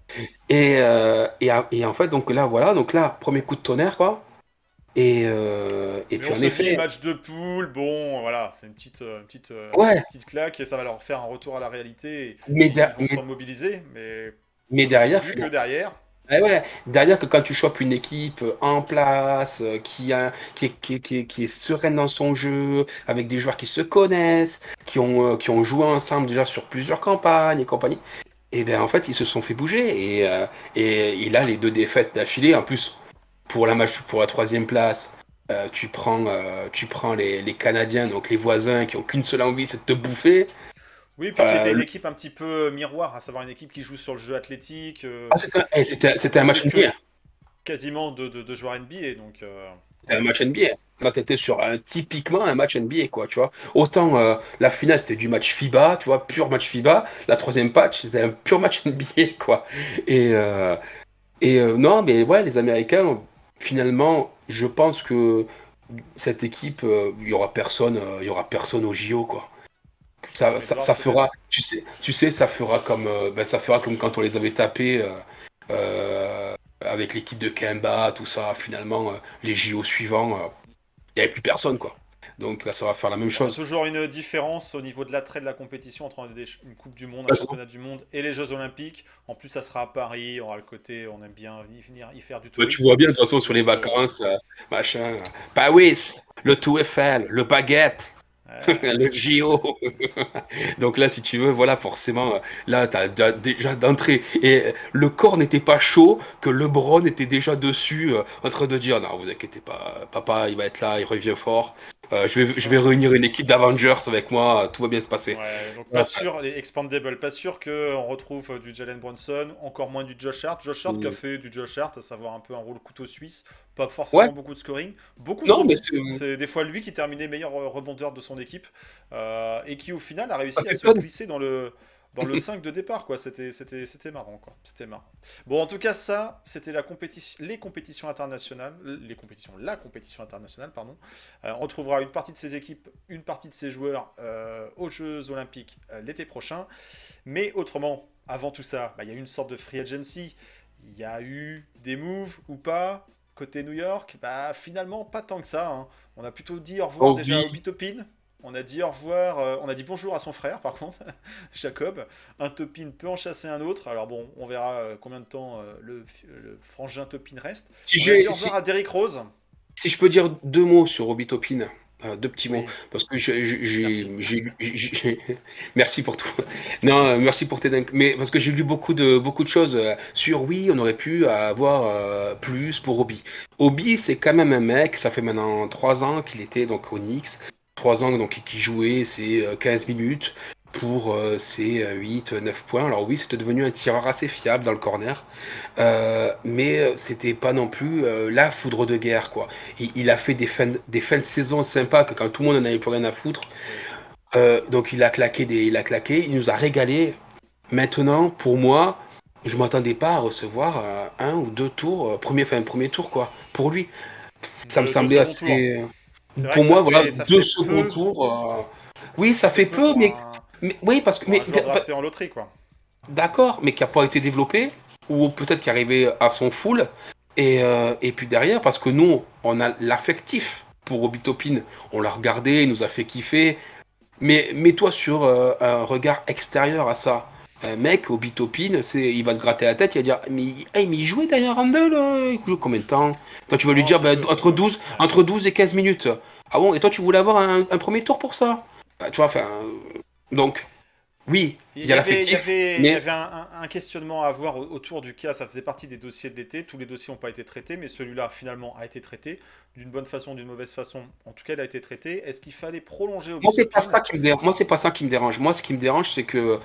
Et en fait, donc là, voilà, donc là, premier coup de tonnerre, quoi. Et puis en effet. Match de poule, bon, voilà, c'est une petite claque et ça va leur faire un retour à la réalité. Ils vont se mobiliser, mais derrière. Vu que derrière. Derrière que quand tu chopes une équipe en place, qui est sereine dans son jeu, avec des joueurs qui se connaissent, qui ont joué ensemble déjà sur plusieurs campagnes et compagnie, et bien en fait ils se sont fait bouger et là les 2 défaites d'affilée, en plus pour la 3e place, tu prends les Canadiens, donc les voisins qui ont qu'une seule envie, c'est de te bouffer. Oui, puis qui était une équipe un petit peu miroir, à savoir une équipe qui joue sur le jeu athlétique. C'était un match entier. quasiment de joueurs NBA. Donc, C'était un match NBA. Là, t'étais sur typiquement un match NBA, quoi, tu vois. Autant la finale, c'était du match FIBA, tu vois, pur match FIBA. La troisième patch, c'était un pur match NBA, quoi. Et, non, mais ouais, les Américains, finalement, je pense que cette équipe, il y aura personne au JO, quoi. Ça fera, tu sais, ça fera comme quand on les avait tapés avec l'équipe de Kemba, tout ça. Finalement, les JO suivants, il n'y avait plus personne, quoi. Donc là, ça va faire la même il y aura chose. toujours une différence au niveau de l'attrait de la compétition entre une Coupe du Monde, un championnat du monde et les Jeux Olympiques. En plus, ça sera à Paris. On aura le côté, on aime bien venir y faire du Ouais, tourisme. tu vois bien, de toute façon, sur les vacances, machin. Paris, le Tour Eiffel, le baguette. Le JO. Donc là, si tu veux, voilà, forcément, là, t'as déjà d'entrée. Et le corps n'était pas chaud, que LeBron était déjà dessus, en train de dire, non, vous inquiétez pas, papa, il va être là, il revient fort. Je vais réunir une équipe d'Avengers avec moi, tout va bien se passer. Ouais, donc pas sûr, les expandables, pas sûr qu'on retrouve du Jalen Brunson, encore moins du Josh Hart. Josh Hart qui a fait du Josh Hart, à savoir un peu un rôle couteau suisse, pas forcément Ouais, beaucoup de scoring, beaucoup de non, rebonds. mais C'est des fois lui qui terminait meilleur rebondeur de son équipe et qui au final a ça réussi à fait se fun. glisser dans le 5 de départ, quoi. C'était marrant, quoi. C'était marrant. Bon, en tout cas, ça, c'était les compétitions internationales, la compétition internationale, pardon. On retrouvera une partie de ces équipes, une partie de ces joueurs aux Jeux Olympiques l'été prochain. Mais autrement, avant tout ça, il y a eu une sorte de free agency. Il y a eu des moves ou pas côté New York. Finalement, pas tant que ça, hein. On a plutôt dit au revoir déjà à Obi, Obi Toppin. On a dit au revoir, on a dit bonjour à son frère par contre, Jacob. Un Toppin peut en chasser un autre. Alors bon, on verra combien de temps le frangin Toppin reste. si On a dit j'ai, au si, revoir à Derrick Rose. si je peux dire deux mots sur Obi Toppin, deux petits mots, Oui, parce que merci. merci pour tout. Non, merci pour tes dingues. Mais parce que j'ai lu beaucoup de choses sur oui, on aurait pu avoir plus pour Obi. Obi, c'est quand même un mec, ça fait maintenant 3 ans qu'il était donc au Knicks, 3 ans donc qui jouait ses 15 minutes pour ses 8, 9 points. Alors oui, c'était devenu un tireur assez fiable dans le corner. Mais c'était pas non plus la foudre de guerre, quoi. Il a fait des fins de saison sympas que quand tout le monde n'en avait plus rien à foutre. Oui. Donc il a claqué, il nous a régalé. Maintenant, pour moi, je m'attendais pas à recevoir un ou deux tours, premier tour, quoi, pour lui. Ça me Deux semblait seconds tours. assez. C'est vrai Pour que moi, voilà, ça deux fait seconds peu, tours. Oui, ça ça fait fait peu peu, mais oui, parce que pour un joueur drafté en loterie, quoi. d'accord, mais qui n'a pas été développé, ou peut-être qui est arrivé à son full, et puis derrière, parce que nous, on a l'affectif pour Obi Toppin, on l'a regardé, il nous a fait kiffer, mais mets-toi sur un regard extérieur à ça. Un mec, Obi Toppin, il va se gratter la tête, il va dire, mais il jouait derrière Randle, il jouait combien de temps? Toi, tu vas lui Non, dire, très bah, peu. Ouais. entre 12 et 15 minutes. Ah bon, et toi, tu voulais avoir un premier tour pour ça? Bah, tu vois, enfin, donc, oui, il y a l'affectif, Il y mais avait un questionnement à avoir autour du cas. Ça faisait partie des dossiers de l'été. Tous les dossiers n'ont pas été traités, mais celui-là, finalement, a été traité. D'une bonne façon, d'une mauvaise façon. En tout cas, il a été traité. Est-ce qu'il fallait prolonger au moi, c'est pas Bitopin? ça qui me dérange. Moi, c'est pas ça qui me dérange. Moi, ce qui me dérange, c'est que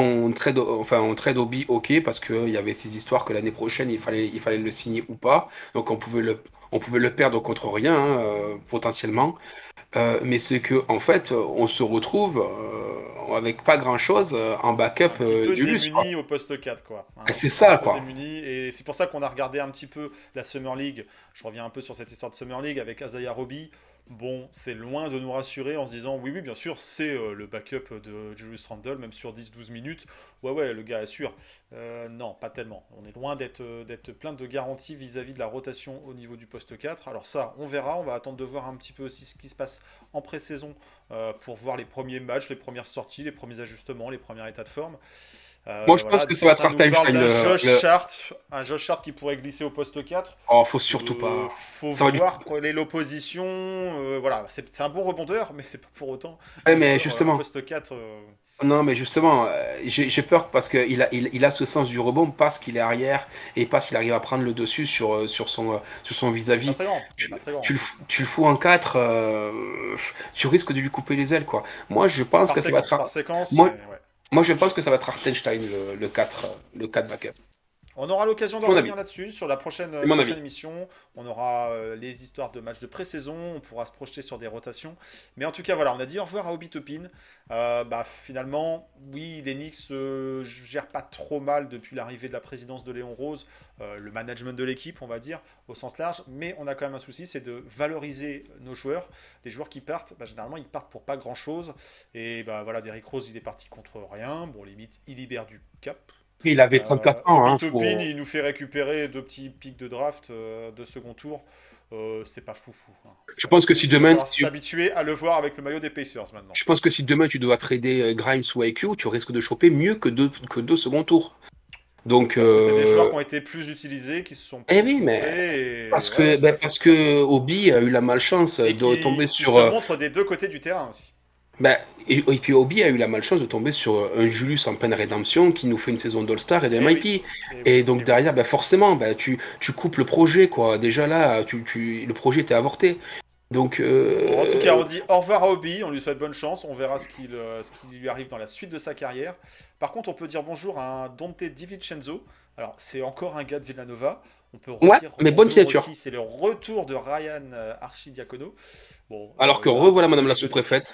on trade Obi, ok, parce qu'il y avait ces histoires que l'année prochaine, il fallait le signer ou pas. Donc, on pouvait le perdre contre rien, hein, potentiellement. Mais c'est que, en fait, on se retrouve avec pas grand-chose en Un backup petit peu Julius, quoi. démuni au poste 4, quoi. Et Hein, c'est un petit ça, peu quoi. démuni. Et c'est pour ça qu'on a regardé un petit peu la Summer League. Je reviens un peu sur cette histoire de Summer League avec Isaiah Roby. Bon, c'est loin de nous rassurer en se disant oui, oui, bien sûr, c'est le backup de Julius Randle, même sur 10-12 minutes. Ouais, ouais, le gars assure. Non, pas tellement. On est loin d'être plein de garanties vis-à-vis de la rotation au niveau du poste 4. Alors ça, on verra. On va attendre de voir un petit peu aussi ce qui se passe en pré-saison pour voir les premiers matchs, les premières sorties, les premiers ajustements, les premiers états de forme. Moi, je pense Voilà, que ça va être certains nous parlent Hartenstein. d'un Josh Hart, un Josh Hart qui pourrait glisser au poste 4. Oh, faut surtout pas. Faut Ça va lui. voir quelle est l'opposition. Voilà, c'est un bon rebondeur, mais c'est pas pour autant Ouais, un mais joueur justement. poste 4. Non, mais justement, j'ai peur parce qu'il a ce sens du rebond parce qu'il est arrière et parce qu'il arrive à prendre le dessus sur son Il est pas vis-à-vis. très grand. Il est Tu, pas très grand. tu le fous en 4, tu risques de lui couper les ailes, quoi. Moi, je pense que ça va être, Par séquence, mais moi, ouais. moi, je pense que ça va être Hartenstein, le 4 backup. On aura l'occasion de Mon revenir avis. là-dessus sur la prochaine C'est mon avis. émission. On aura les histoires de matchs de pré-saison. On pourra se projeter sur des rotations. Mais en tout cas, voilà, on a dit au revoir à Obi Toppin. Finalement, oui, les Knicks gèrent pas trop mal depuis l'arrivée de la présidence de Léon Rose, le management de l'équipe, on va dire, au sens large. Mais on a quand même un souci, c'est de valoriser nos joueurs. Les joueurs qui partent, généralement, ils partent pour pas grand-chose. Et voilà, Derrick Rose, il est parti contre rien. Bon, limite, il libère du cap. Il avait 34 ans. Obi Hein, Toppin, il nous fait récupérer 2 petits pics de draft de second tour. C'est pas foufou. Hein. Je pense que si demain, On va s'habituer à le voir avec le maillot des Pacers maintenant. je pense que si demain tu dois trader Grimes ou IQ, tu risques de choper mieux que deux second tours. Donc, parce que c'est des joueurs qui ont été plus utilisés, qui se sont plus oui, mais montrés, parce que Obi a eu la malchance de tomber sur. Se montre des deux côtés du terrain aussi. Et puis Obi a eu la malchance de tomber sur un Julius en pleine rédemption qui nous fait une saison d'All-Star et de MIP. Et donc derrière, forcément, tu coupes le projet, quoi. Déjà là, le projet était avorté. Donc, en tout cas, on dit au revoir à Obi, on lui souhaite bonne chance, on verra ce qui lui arrive dans la suite de sa carrière. Par contre, on peut dire bonjour à un Dante DiVincenzo. Alors, c'est encore un gars de Villanova. On peut redire mais bonne signature. Aussi, c'est le retour de Ryan Arcidiacono. Bon, alors que revoilà Madame la sous-préfète.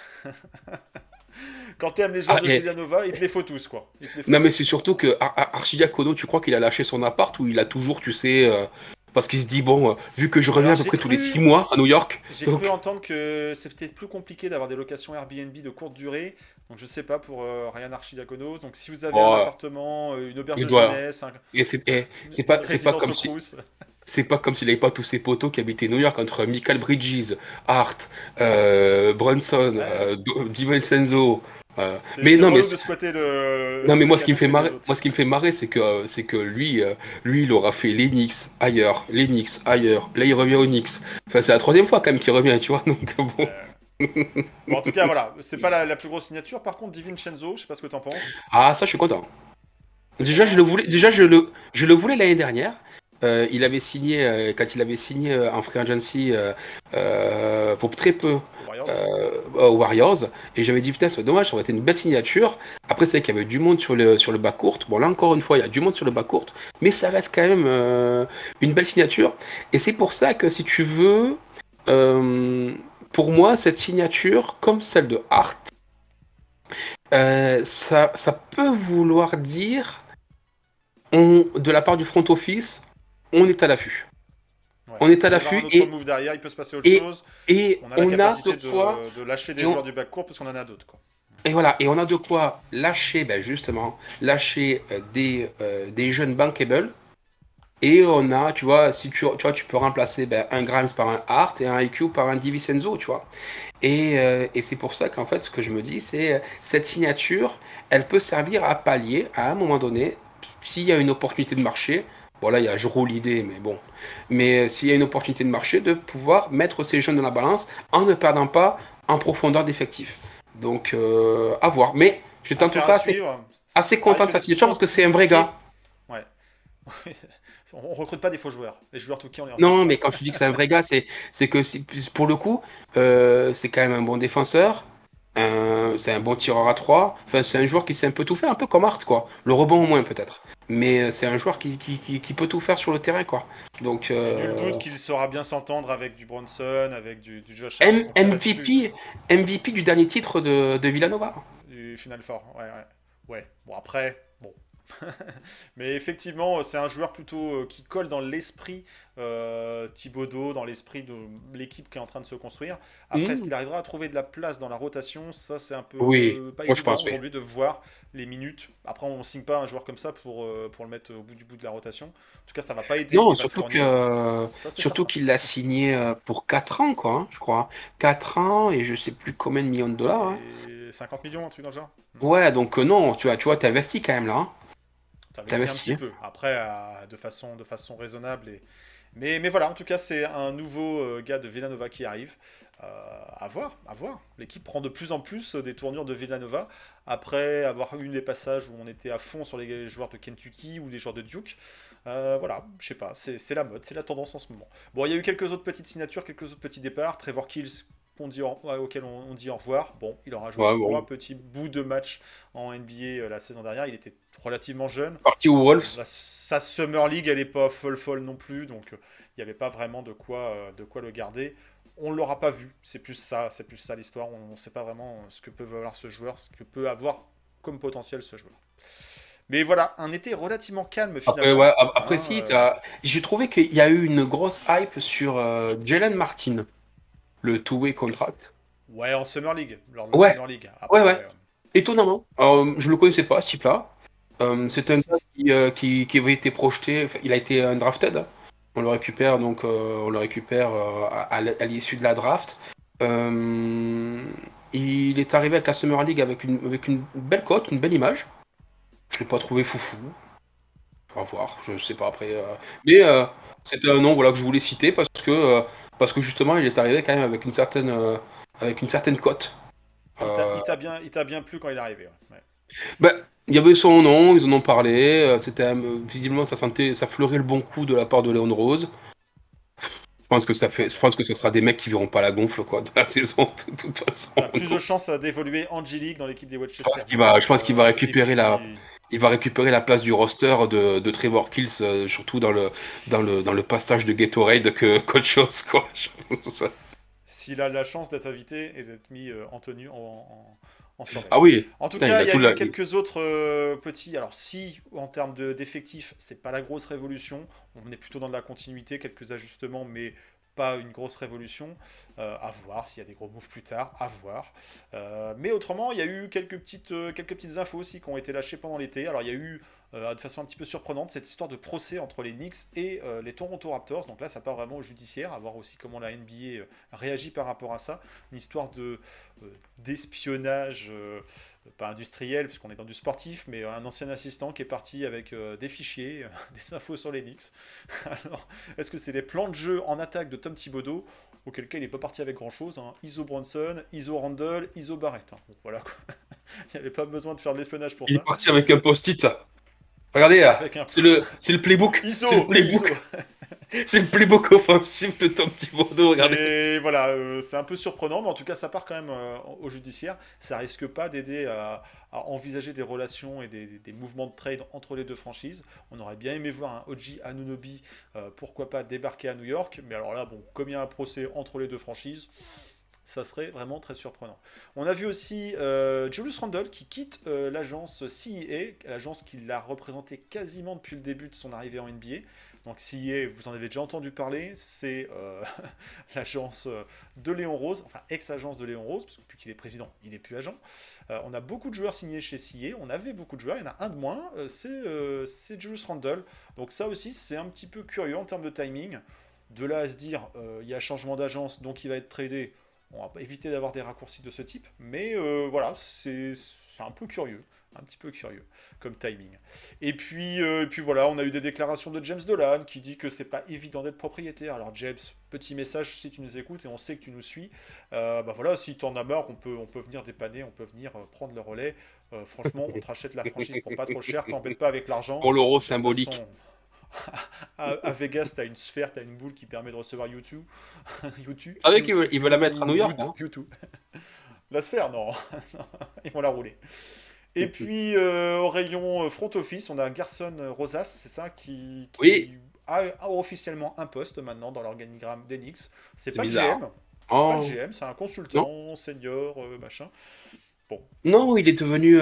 Quand tu aimes les joueurs de Villanova, il te les faut tous, quoi. Non, mais c'est surtout que Arcidiacono, tu crois qu'il a lâché son appart ou il a toujours, tu sais, parce qu'il se dit, bon, vu que je reviens à peu près tous les 6 mois à New York. J'ai cru entendre que c'est peut-être plus compliqué d'avoir des locations Airbnb de courte durée. Donc je sais pas pour Ryan Arcidiacono. Donc si vous avez un appartement, une auberge de jeunesse, c'est pas comme si. C'est pas comme s'il n'avait pas tous ses potos qui habitaient New York entre Michael Bridges, Hart, Brunson, DiVincenzo. Mais non, mais moi ce qui me fait marrer, c'est que lui, il aura fait les Knicks ailleurs, là il revient aux Knicks. Enfin, c'est la 3e fois quand même qu'il revient, tu vois. Donc bon. Bon, en tout cas, voilà, c'est pas la plus grosse signature. Par contre, DiVincenzo, je sais pas ce que t'en penses. Ah, ça, je suis content. Déjà, je le voulais l'année dernière. Il avait signé, quand il avait signé en free agency pour très peu aux Warriors, et j'avais dit putain, c'est dommage, ça aurait été une belle signature. Après, c'est vrai qu'il y avait du monde sur le bas court. Bon, là encore une fois, il y a du monde sur le bas court, mais ça reste quand même une belle signature. Et c'est pour ça que si tu veux, pour moi, cette signature, comme celle de Hart, ça peut vouloir dire, de la part du front office, on est à l'affût. Ouais. On est à l'affût et move derrière, il peut se passer autre chose. Et on a la capacité de lâcher des joueurs du backcourt parce qu'on en a d'autres, quoi. Et voilà, et on a de quoi lâcher, des jeunes bankable. Et on a, tu vois, si tu peux remplacer un Grimes par un Hart et un IQ par un DiVincenzo, tu vois. Et c'est pour ça qu'en fait, ce que je me dis, c'est cette signature, elle peut servir à pallier à un moment donné, s'il y a une opportunité de marché. Bon, là, je roule l'idée, mais bon. Mais s'il y a une opportunité de marché, de pouvoir mettre ces jeunes dans la balance en ne perdant pas en profondeur d'effectifs. Donc, à voir. Mais j'étais en tout cas assez content de sa signature parce que c'est un vrai gars. Ouais. On recrute pas des faux joueurs. Les joueurs tout qui on les recrute. Non, mais quand je dis que c'est un vrai gars, c'est que pour le coup, c'est quand même un bon défenseur. C'est un bon tireur à 3. Enfin, c'est un joueur qui sait un peu tout faire, un peu comme Hart, quoi. Le rebond au moins, peut-être. Mais c'est un joueur qui peut tout faire sur le terrain, quoi. Donc, nul doute qu'il saura bien s'entendre avec du Bronson, avec du Josh. MVP du dernier titre de Villanova. Du Final Four, ouais. Bon, après, bon. Mais effectivement, c'est un joueur plutôt qui colle dans l'esprit Thibodeau, dans l'esprit de l'équipe qui est en train de se construire. Après, est-ce qu'il arrivera à trouver de la place dans la rotation? Ça, c'est un peu pas évident aujourd'hui de voir les minutes. Après, on ne signe pas un joueur comme ça pour le mettre au bout de la rotation. En tout cas, ça ne va pas aider. Non, surtout qu'il l'a signé pour 4 ans, quoi, hein, je crois. 4 ans et je sais plus combien de millions de dollars. Hein. 50 millions, un truc dans le genre. Ouais, donc non, tu vois, t'as investi quand même là. Hein. T'as investi un petit peu. Après, de façon raisonnable. Mais voilà, en tout cas, c'est un nouveau gars de Villanova qui arrive. À voir. L'équipe prend de plus en plus des tournures de Villanova. Après avoir eu des passages où on était à fond sur les joueurs de Kentucky ou des joueurs de Duke. Voilà, je sais pas, c'est la mode, c'est la tendance en ce moment. Bon, il y a eu quelques autres petites signatures, quelques autres petits départs. Trevor Kills, auquel on dit au revoir. Bon, il aura joué Ouais, bon. 3 petits bouts de match en NBA la saison dernière. Il était relativement jeune. Parti aux Wolves. Sa Summer League, elle n'est pas folle non plus, donc il n'y avait pas vraiment de quoi le garder. On ne l'aura pas vu, c'est plus ça l'histoire. On ne sait pas vraiment ce que peut avoir ce joueur, ce que peut avoir comme potentiel ce joueur. Mais voilà, un été relativement calme finalement. Après si, j'ai trouvé qu'il y a eu une grosse hype sur Jalen Martin, le two-way contract. Ouais, en Summer League, lors de la Summer League. Après, ouais. Étonnamment. Je le connaissais pas, ce type-là. C'est un gars qui avait été projeté, il a été undrafted. Hein. On le récupère à l'issue de la draft. Il est arrivé avec la Summer League avec une belle cote, une belle image. Je l'ai pas trouvé foufou. On va voir, je sais pas après. Mais c'était un nom voilà, que je voulais citer parce que justement il est arrivé quand même avec une certaine cote. Il t'a bien plu quand il est arrivé. Ouais. Ben, il y avait son nom, ils en ont parlé. C'était visiblement ça fleurait le bon coup de la part de Léon Rose. Je pense que ça sera des mecs qui verront pas la gonfle quoi de la saison de toute façon. Ça a plus de chances d'évoluer Angelique dans l'équipe des Westchester. Je pense qu'il va récupérer il va récupérer la place du roster de Trevor Kills, surtout dans le passage de Gatorade qu'autre chose quoi. S'il a la chance d'être invité et d'être mis en tenue en soirée. Ah oui. En tout cas, il y a eu quelques autres petits. Alors, si en termes d'effectifs, c'est pas la grosse révolution, on est plutôt dans de la continuité, quelques ajustements, mais pas une grosse révolution. À voir s'il y a des gros moves plus tard, à voir. Mais autrement, il y a eu quelques petites infos aussi qui ont été lâchées pendant l'été. Alors, il y a eu de façon un petit peu surprenante cette histoire de procès entre les Knicks et les Toronto Raptors. Donc là, ça part vraiment au judiciaire, à voir aussi comment la NBA réagit par rapport à ça. Une histoire d'espionnage, pas industriel, puisqu'on est dans du sportif, mais un ancien assistant qui est parti avec des fichiers, des infos sur les Knicks. Alors, est-ce que c'est les plans de jeu en attaque de Tom Thibodeau, auquel cas il n'est pas parti avec grand-chose, hein. Iso Bronson, Iso Randle, Iso Barrett. Hein. Bon, voilà quoi. Il n'y avait pas besoin de faire de l'espionnage pour ça. Il est parti avec un post-it. Regardez là, c'est le playbook. Iso, c'est le playbook. C'est le playbook offensif de Tom Thibodeau, regardez. Et voilà, c'est un peu surprenant, mais en tout cas, ça part quand même au judiciaire. Ça risque pas d'aider à envisager des relations et des mouvements de trade entre les deux franchises. On aurait bien aimé voir un OG Anunoby, pourquoi pas, débarquer à New York. Mais alors là, bon, comme il y a un procès entre les deux franchises, ça serait vraiment très surprenant. On a vu aussi Julius Randle qui quitte l'agence CEA, l'agence qui l'a représenté quasiment depuis le début de son arrivée en NBA. Donc CEA, vous en avez déjà entendu parler, c'est l'agence de Léon Rose, enfin ex-agence de Léon Rose, parce que depuis qu'il est président, il n'est plus agent. On a beaucoup de joueurs signés chez CEA, on avait beaucoup de joueurs, il y en a un de moins, c'est Julius Randle. Donc ça aussi, c'est un petit peu curieux en termes de timing. De là à se dire, il y a changement d'agence, donc il va être tradé. On va éviter d'avoir des raccourcis de ce type, mais voilà, c'est un peu curieux. Un petit peu curieux comme timing. Et puis voilà, on a eu des déclarations de James Dolan qui dit que c'est pas évident d'être propriétaire. Alors James, petit message si tu nous écoutes et on sait que tu nous suis. Voilà, si t'en as marre, on peut venir dépanner, on peut venir prendre le relais. Franchement, on te rachète la franchise pour pas trop cher, t'embête pas avec l'argent. Pour l'euro symbolique. À Vegas, t'as une sphère, t'as une boule qui permet de recevoir YouTube. YouTube. Avec il veut la mettre à New York. YouTube. La sphère, non. Ils vont la rouler. Et puis, au rayon front office, on a Gerson Rosas, c'est ça, qui a officiellement un poste maintenant dans l'organigramme d'Enix. C'est pas bizarre. Le GM. C'est pas le GM, c'est un consultant, senior, machin. Bon. Non, il est devenu...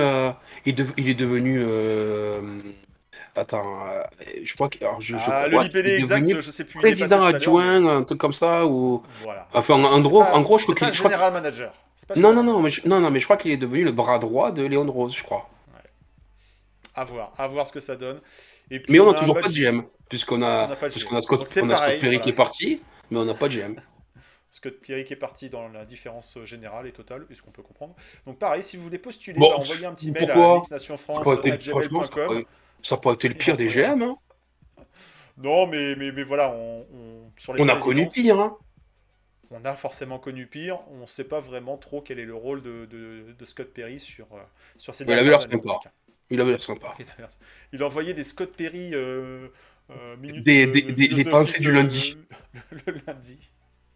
Attends, je crois que... le LIPD exact, je sais plus. Président adjoint, un truc comme ça, ou... Voilà. Enfin, en gros, je crois qu'il est... Général manager. Non, mais je crois qu'il est devenu le bras droit de Léon Rose, je crois. Ouais. À voir ce que ça donne. Et puis mais on n'a toujours pas de GM, puisqu'on a Scott Perry qui est parti, mais on n'a pas de GM. Scott Perry qui est parti dans la différence générale et totale, est-ce qu'on peut comprendre. Donc pareil, si vous voulez postuler, envoyez un petit mail à nixnationfrance@gmail.com. Ça n'a pas été le pire des GM, hein. Non, mais voilà, sur les on a connu pire, hein. On a forcément connu pire. On ne sait pas vraiment trop quel est le rôle de Scott Perry sur ces dernières années. Il avait l'air sympa. Il avait l'air sympa. Il a envoyé des Scott Perry des pensées du lundi. Le lundi.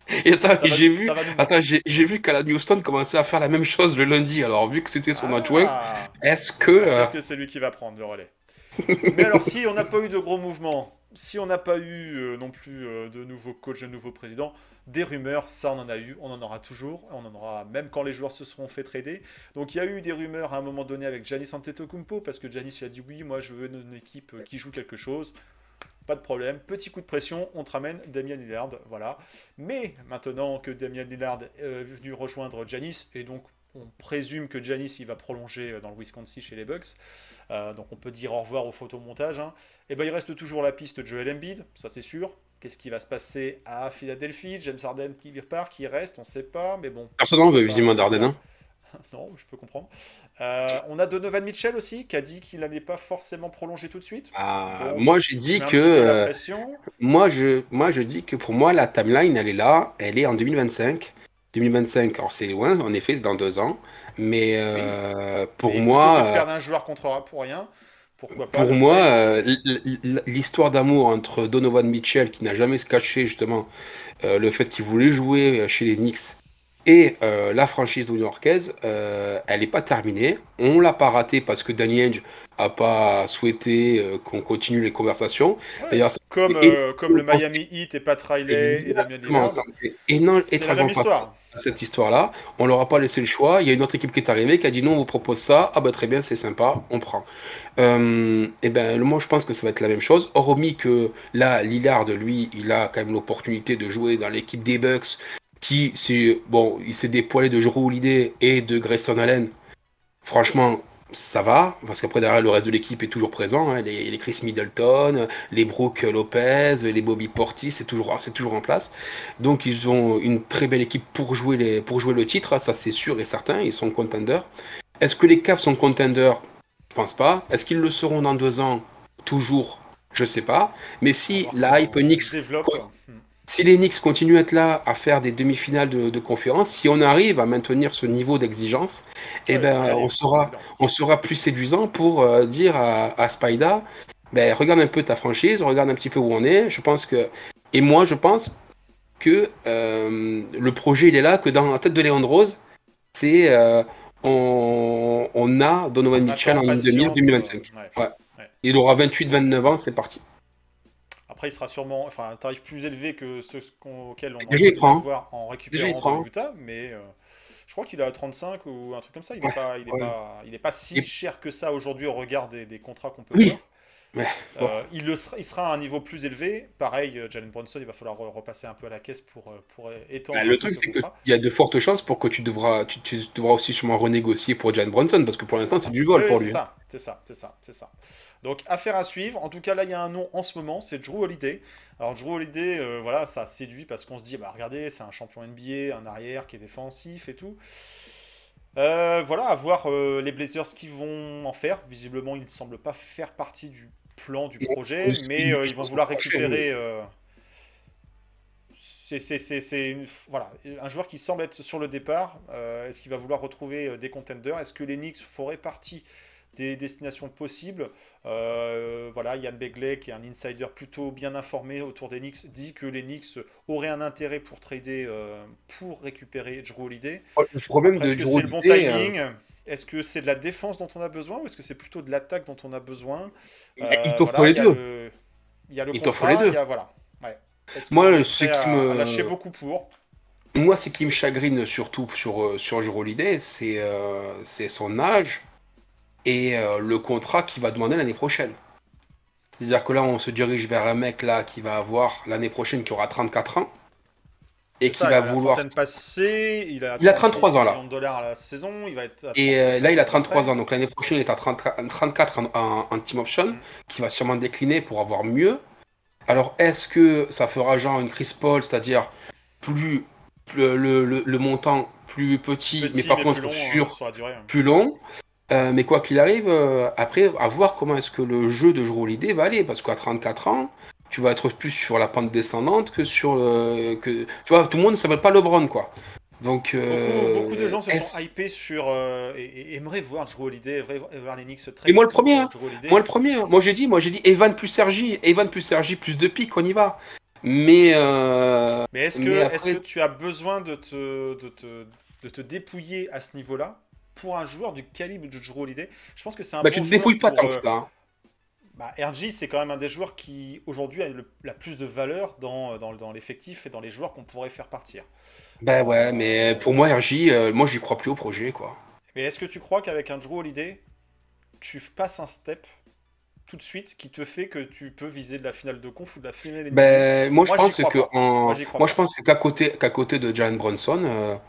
Et attends, Ça va nous... j'ai vu qu'Alan Houston commençait à faire la même chose le lundi. Alors, vu que c'était son adjoint, Ah, est-ce bon, que. peut-être que c'est lui qui va prendre le relais. Mais alors, si on n'a pas eu de gros mouvements, si on n'a pas eu non plus de nouveaux coachs, de nouveaux présidents, des rumeurs, ça on en a eu, on en aura toujours, on en aura même quand les joueurs se seront fait trader. Donc il y a eu des rumeurs à un moment donné avec Giannis Antetokounmpo, parce que Giannis a dit oui, moi je veux une équipe qui joue quelque chose. Pas de problème, petit coup de pression, on te ramène Damian Lillard, voilà. Mais maintenant que Damian Lillard est venu rejoindre Giannis, et donc on présume que Giannis il va prolonger dans le Wisconsin chez les Bucks, donc on peut dire au revoir au photomontage, hein. Et ben il reste toujours la piste de Joel Embiid, ça c'est sûr. Qu'est-ce qui va se passer à Philadelphie? James Harden qui repart, qui reste, on ne sait pas, mais bon. Personne n'en veut, visiblement, d'Arden. Hein. Non, je peux comprendre. On a Donovan Mitchell aussi, qui a dit qu'il n'allait pas forcément prolonger tout de suite. Donc, moi, j'ai dit que. Moi, je dis que pour moi, la timeline, elle est là, elle est en 2025. 2025, alors c'est loin, en effet, c'est dans 2 ans. Mais pour et moi. Plutôt que de perdre un joueur contre pour rien, pourquoi pas. Pour moi, l'histoire d'amour entre Donovan Mitchell, qui n'a jamais se caché justement le fait qu'il voulait jouer chez les Knicks, et la franchise new-yorkaise, elle n'est pas terminée. On l'a pas raté parce que Danny Ainge a pas souhaité qu'on continue les conversations. Ouais, D'ailleurs, comme le Miami Heat et Pat Riley et Damian Lillard, ça me fait c'est la même histoire. Cette histoire-là, on leur a pas laissé le choix. Il y a une autre équipe qui est arrivée qui a dit non, on vous propose ça. Ah bah très bien, c'est sympa, on prend. Et ben moi je pense que ça va être la même chose. Hormis que là, Lillard, lui, il a quand même l'opportunité de jouer dans l'équipe des Bucks, qui il s'est dépoilé de Jrue Holiday et de Grayson Allen. Franchement, ça va, parce qu'après derrière le reste de l'équipe est toujours présent, hein. Les Chris Middleton, les Brook Lopez, les Bobby Portis, c'est toujours en place. Donc ils ont une très belle équipe pour jouer le titre, ça c'est sûr et certain, ils sont contenders. Est-ce que les Cavs sont contenders? Je pense pas. Est-ce qu'ils le seront dans 2 ans? Toujours, je sais pas. Mais si la hype Knicks si les Knicks continuent à être là, à faire des demi-finales de conférence, si on arrive à maintenir ce niveau d'exigence, eh ben, on sera plus séduisant pour dire à Spida, ben, regarde un peu ta franchise, regarde un petit peu où on est. Et moi, je pense que le projet, il est là, que dans la tête de Léon Rose, c'est on a Donovan Mitchell en 2025. Ouais. Il aura 28-29 ans, c'est parti. Après, il sera sûrement un tarif plus élevé que ceux auxquels on va voir en récupérant de Utah, mais je crois qu'il est à 35 ou un truc comme ça. Il n'est pas si cher que ça aujourd'hui au regard des contrats qu'on peut voir. Il sera à un niveau plus élevé. Pareil, Jalen Brunson, il va falloir repasser un peu à la caisse pour étendre. Le truc, c'est qu'il y a de fortes chances pour que tu devras aussi sûrement renégocier pour Jalen Brunson, parce que pour l'instant, c'est du vol pour lui. C'est ça. Donc, affaire à suivre. En tout cas, là, il y a un nom en ce moment, c'est Jrue Holiday. Alors, Jrue Holiday, ça séduit parce qu'on se dit, regardez, c'est un champion NBA, un arrière qui est défensif et tout. À voir les Blazers qui vont en faire. Visiblement, ils ne semblent pas faire partie du plan du projet, mais ils vont vouloir récupérer. C'est un joueur qui semble être sur le départ. Est-ce qu'il va vouloir retrouver des contenders? Est-ce que les Knicks feraient partie des destinations possibles? Yann Begley, qui est un insider plutôt bien informé autour des Knicks, dit que les Knicks auraient un intérêt pour trader, pour récupérer Jrue Holiday. Le problème est-ce que c'est le bon timing? Est-ce que c'est de la défense dont on a besoin ou est-ce que c'est plutôt de l'attaque dont on a besoin? Il t'offre les deux. Il y a le contrat, il y a Moi, ce qui me lâcher beaucoup pour. Moi, ce qui me chagrine surtout sur Jrue Holiday, c'est son âge et le contrat qu'il va demander l'année prochaine. C'est-à-dire que là, on se dirige vers un mec là qui va avoir l'année prochaine qui aura 34 ans et qui va vouloir. Il a 33 ans là. $30 à la saison, il va être. Et là, il a 33 ans, donc l'année prochaine, il est à 34 en team option, qui va sûrement décliner pour avoir mieux. Alors, est-ce que ça fera genre une Chris Paul, c'est-à-dire plus le montant plus petit mais par contre plus long? Mais quoi qu'il arrive, après, à voir comment est-ce que le jeu de Jrue Holiday va aller, parce qu'à 34 ans, tu vas être plus sur la pente descendante que sur tu vois, tout le monde ne s'appelle pas LeBron, quoi. Donc, beaucoup de gens se sont hypés sur et aimeraient voir Jrue Holiday, voir les Knicks très. Et moi le premier, moi j'ai dit Evan plus Sergi plus de pique, on y va. Mais est-ce après, que tu as besoin de te dépouiller à ce niveau-là pour un joueur du calibre de Jrue Holiday? Je pense que c'est un bah, bon tu te joueur dépouilles pas pour. tant que ça, hein. RG, c'est quand même un des joueurs qui, aujourd'hui, a la plus de valeur dans l'effectif et dans les joueurs qu'on pourrait faire partir. Ben ouais, mais Euh, pour moi, RJ, moi, j'y crois plus au projet, quoi. mais est-ce que tu crois qu'avec un Jrue Holiday, tu passes un step tout de suite qui te fait que tu peux viser de la finale de conf ou de la finale NBA? Ben, moi, je Moi, j'y pense crois que pas. Moi, j'y crois moi, je pas. pense qu'à côté de Jalen Brunson,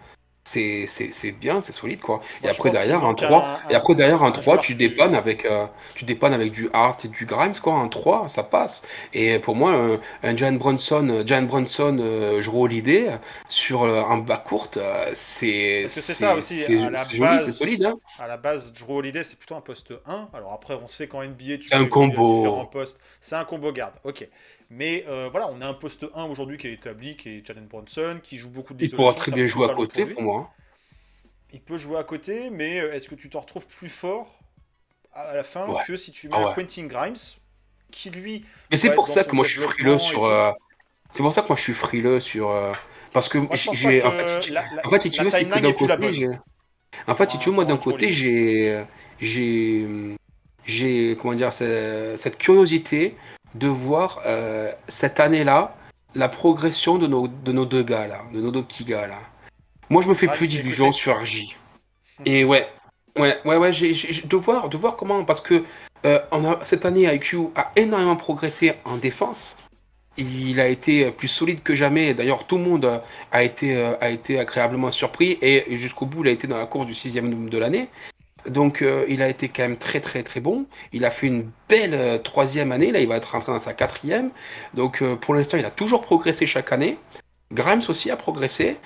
c'est bien, c'est solide, quoi. Moi, je pense qu'il manque Et après, derrière, un un 3 joueur plus. tu dépannes avec du Hart et du Grimes, quoi. Un 3 ça passe. Et pour moi, un Jalen Brunson, Jrue Holiday, sur un bas court, Parce que c'est ça aussi, c'est joli, c'est solide, hein. à la base, Jrue Holiday, c'est plutôt un poste 1. Alors après, on sait qu'en NBA, tu C'est peux un évoluer à différents combo. postes. C'est un combo garde, ok. Mais voilà, on a un poste 1 aujourd'hui qui est établi, qui est Jalen Brunson, qui joue beaucoup Il pourra d'isolation, très tu as bien beaucoup de jouer à ballons pour côté, lui. pour moi, hein. Il peut jouer à côté, mais est-ce que tu te retrouves plus fort à la fin Ouais. que si tu mets Ah un ouais. Quentin Grimes, qui lui Mais c'est va être pour dans ça que son moi je suis frileux développement et sur. tout? C'est pour ça que moi je suis frileux sur. Parce que Moi, je pense pas en fait, que en fait, si tu la veux, c'est que timeline est d'un plus la côté, bonne en fait, si tu veux, moi pour d'un un Jrue côté, Holiday. j'ai, comment dire, cette curiosité de voir cette année-là la progression de nos deux gars là, de nos deux petits gars là. Moi, je me fais Grimes, plus c'est d'illusions écouté. sur RJ. Et ouais, de voir comment, parce que cette année, IQ a énormément progressé en défense. Il a été plus solide que jamais. D'ailleurs, tout le monde a été agréablement surpris et jusqu'au bout, il a été dans la course du sixième de l'année. Donc, il a été quand même très très très bon. Il a fait une belle troisième année. Là, il va être rentré dans sa quatrième. Donc, pour l'instant, il a toujours progressé chaque année. Grimes aussi a progressé.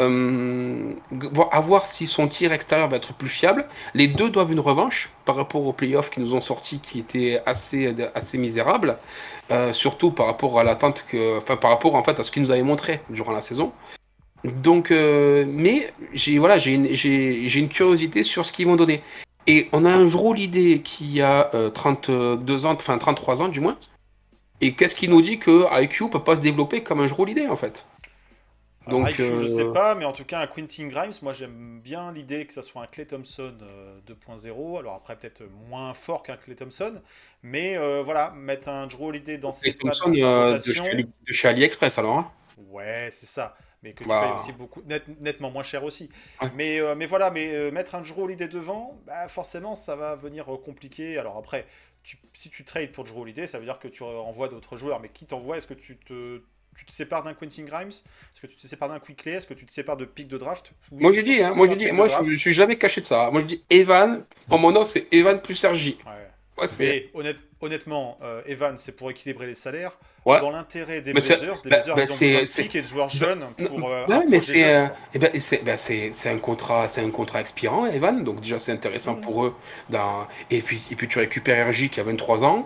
À voir si son tir extérieur va être plus fiable. Les deux doivent une revanche par rapport aux playoffs qui nous ont sortis, qui étaient assez misérables. Surtout par rapport à l'attente enfin, par rapport en fait à ce qu'ils nous avaient montré durant la saison. Donc, mais j'ai une curiosité sur ce qu'ils vont donner. Et on a un Jrue Holiday qui a 32 ans, enfin 33 ans du moins. Et qu'est-ce qui nous dit que IQ peut pas se développer comme un Jrue Holiday en fait? Alors Donc, IQ, je sais pas, mais en tout cas, un Quentin Grimes, moi j'aime bien l'idée que ça soit un Klay Thompson 2.0. Alors après, peut-être moins fort qu'un Klay Thompson, mais voilà, mettre un Jrue Holiday dans ses et pattes, Thompson dans sa rotation, de chez AliExpress alors, hein. ouais, c'est ça. Mais que tu payes aussi Bah, beaucoup, nettement moins cher aussi. ouais. Mais voilà, mettre un Jrue Holiday devant, bah, forcément, ça va venir compliqué. Alors après, si tu trades pour Jrue Holiday, ça veut dire que tu envoies d'autres joueurs. Mais qui t'envoie? Est-ce que tu te sépares d'un Quentin Grimes? Est-ce que tu te sépares d'un Quickley? Est-ce que tu te sépares de pick de draft? Oui, Moi c'est j'ai sûr dit, que hein, c'est un moi pick de je draft. suis jamais caché de ça. Moi je dis Evan, en mon offre c'est Evan plus Sergi. Ouais. Ouais, c'est. Mais honnêtement, Evan, c'est pour équilibrer les salaires. Ouais. Dans l'intérêt des Mais c'est. Blazers, les Bah, Blazers, bah, ils ont besoin de c'est. pick et de joueurs Bah, jeunes non, pour un ouais, mais projet jeune, quoi. c'est un contrat expirant, Evan. Donc déjà c'est intéressant Mhm. pour eux. Et puis tu récupères RJ qui a 23 ans,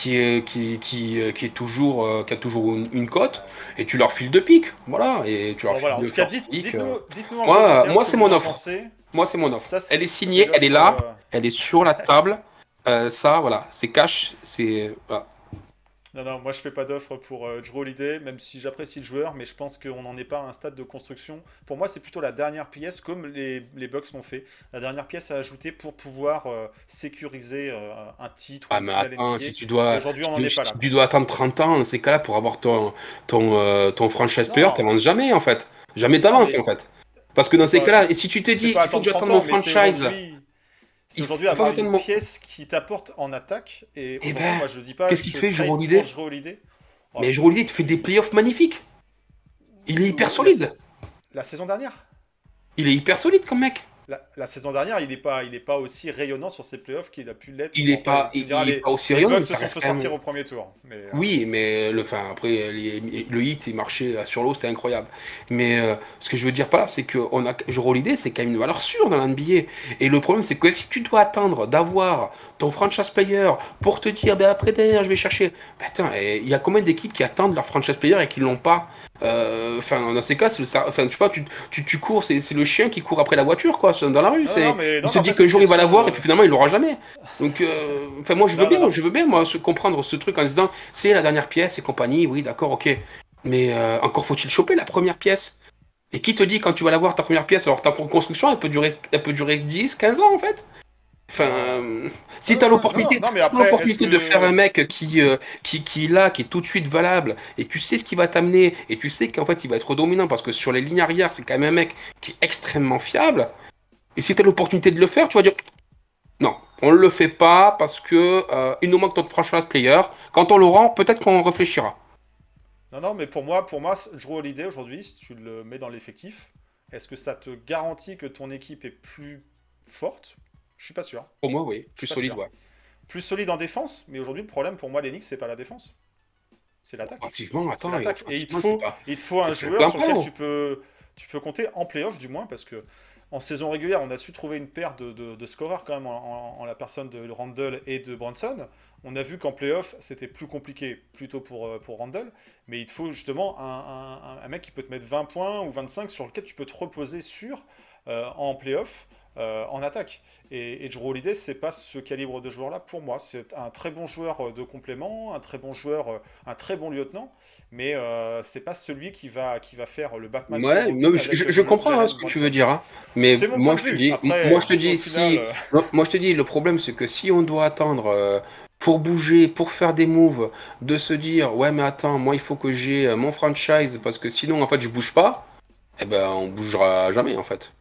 qui est toujours, qui a toujours une cote, et tu leur files deux pics. Voilà. Et tu leur Bon files voilà, en deux tout cas, first pick. dites-nous en commentaire Moi ce que c'est vous mon en offre. pensez. Moi c'est mon offre. Ça, Elle est c'est signée, elle est l'offre. là, elle est sur la table. Ça, voilà, c'est cash, c'est. Voilà. Non, non, moi je fais pas d'offre pour Jrue Holiday, même si j'apprécie le joueur, mais je pense qu'on n'en est pas à un stade de construction. Pour moi, c'est plutôt la dernière pièce, comme les Bucks l'ont fait, la dernière pièce à ajouter pour pouvoir sécuriser un titre ou Ah, une mais finale attends, NBA. Et aujourd'hui, on n'en est pas là, si quoi. tu dois attendre 30 ans dans ces cas-là pour avoir ton franchise player, Non, t'avances jamais en fait. Jamais non, t'avances mais en fait. Parce que dans c'est ces pas, cas-là, et si tu te c'est dis, pas il faut que attendre j'attende 30 mon ans, mais franchise, c'est aujourd'hui il faut avoir que j'attende une mon. pièce qui t'apporte en attaque. Et Eh aujourd'hui, ben, moi je dis pas qu'est-ce qui te je fait, Jrue trade Holiday? pour Jrue Holiday. Oh, Mais Jrue Holiday te fait des playoffs magnifiques. Il est hyper la, solide. la saison dernière? Il est hyper solide comme mec. La saison dernière, il est pas aussi rayonnant sur ses playoffs qu'il a pu l'être. Il est Bon, après, pas, tu me diras, il est pas aussi les rayonnant, mais Bucks se ça sont reste fait quand même. sortir au premier tour. Mais, Oui, mais enfin, après, le hit, il marchait sur l'eau, c'était incroyable. Mais ce que je veux dire par là, c'est que Jrue Holiday, c'est quand même une valeur sûre dans la NBA. Et le problème, c'est que si tu dois attendre d'avoir ton franchise player pour te dire, ben après derrière, je vais chercher. Ben, attends, il y a combien d'équipes qui attendent leur franchise player et qui l'ont pas? Enfin, dans ces cas, enfin, je sais pas, tu cours, c'est le chien qui court après la voiture, quoi, dans la rue. non, non, mais Il non, se mais dit après, c'est qu'un une jour il va question l'avoir et de. puis finalement il l'aura jamais. Donc, enfin, moi Non, non, non. je veux bien moi comprendre ce truc en se disant c'est la dernière pièce et compagnie, oui d'accord, ok. Mais encore faut-il choper la première pièce. Et qui te dit quand tu vas l'avoir ta première pièce, alors ta construction, elle peut durer 10, 15 ans en fait. Enfin, si tu as l'opportunité, non, mais après, de faire un mec qui est tout de suite valable, et tu sais ce qu'il va t'amener, et tu sais qu'en fait il va être dominant, parce que sur les lignes arrière, c'est quand même un mec qui est extrêmement fiable, et si tu as l'opportunité de le faire, tu vas dire, non, on ne le fait pas, parce que il nous manque notre franchise player, quand on l'aura, peut-être qu'on réfléchira. Non, mais pour moi, Drew Holiday aujourd'hui, si tu le mets dans l'effectif, est-ce que ça te garantit que ton équipe est plus forte? Je suis pas sûr. Pour moi, oui, Je suis plus pas solide, sûr. ouais. Plus solide en défense, mais aujourd'hui, le problème pour moi, les Knicks, c'est pas la défense, c'est l'attaque. Offensivement, C'est attends, l'attaque. Et offensivement, c'est pas... il te faut un c'est joueur plein sur lequel pot. tu peux compter en playoff, du moins, parce que en saison régulière, on a su trouver une paire de scoreurs quand même en la personne de Randle et de Brunson. On a vu qu'en playoff, c'était plus compliqué, plutôt pour Randle, mais il te faut justement un mec qui peut te mettre 20 points ou 25 sur lequel tu peux te reposer sur en playoff. En attaque. Et Drew Holiday, c'est pas ce calibre de joueur-là pour moi. C'est un très bon joueur de complément, un très bon joueur, un très bon lieutenant, mais c'est pas celui qui va faire le Batman. Ouais, non, mais je comprends ce que tu veux dire, hein. Mais C'est mon moi point je de te vue. dis, Après, moi je te au dis final, si, non, moi je te dis, le problème c'est que si on doit attendre pour bouger, pour faire des moves, de se dire ouais mais attends, moi il faut que j'ai mon franchise parce que sinon en fait je bouge pas, eh ben on bougera jamais en fait.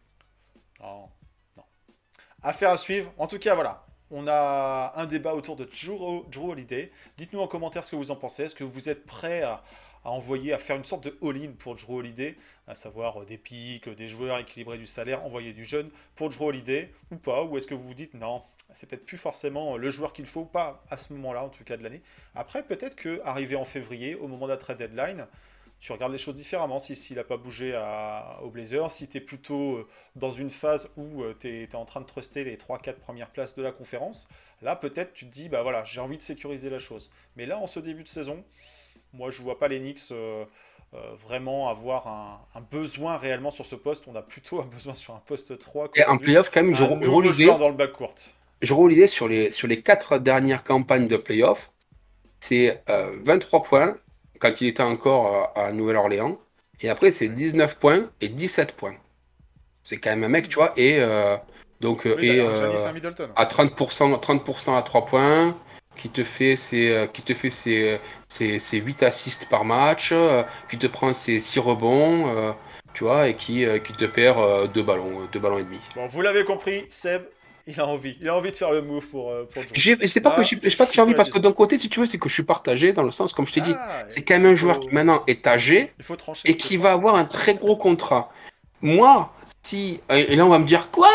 non, non. Affaire à suivre. En tout cas, voilà. On a un débat autour de Drew Holiday. Dites-nous en commentaire ce que vous en pensez. Est-ce que vous êtes prêts à envoyer, à faire une sorte de all-in pour Drew Holiday, à savoir des pics, des joueurs équilibrés du salaire, envoyer du jeune pour Drew Holiday ou pas? Ou est-ce que vous vous dites non, c'est peut-être plus forcément le joueur qu'il faut, pas à ce moment-là, en tout cas de l'année. Après, peut-être que arrivé en février, au moment de la trade deadline, tu regardes les choses différemment. S'il n'a pas bougé au Blazers, si tu es plutôt dans une phase où tu es en train de truster les 3-4 premières places de la conférence, là peut-être tu te dis, bah voilà, j'ai envie de sécuriser la chose. Mais là, en ce début de saison, moi je vois pas les Knicks vraiment avoir un besoin réellement sur ce poste. On a plutôt un besoin sur un poste 3 Et en qu'aujourd'hui. playoff quand même, Un nouveau joueur dans le backcourt. je roule l'idée sur les 4 dernières campagnes de playoff, c'est 23 points quand il était encore à Nouvelle-Orléans, et après c'est 19 points et 17 points. C'est quand même un mec, tu vois, et Oui, d'ailleurs, Giannis et Middleton. à 30% à 3 points, qui te fait ses 8 assists par match, qui te prend ses 6 rebonds, tu vois, et qui te perd 2 ballons et demi. Bon, vous l'avez compris, Seb, il a envie. Il a envie de faire le move pour Drew. C'est pas Là, que j'ai envie, parce que d'un côté, si tu veux, c'est que je suis partagé dans le sens, comme je t'ai dit, c'est quand même un joueur qui maintenant est âgé il faut trancher. et qui va avoir un très gros contrat. Moi, si. Et là, on va me dire quoi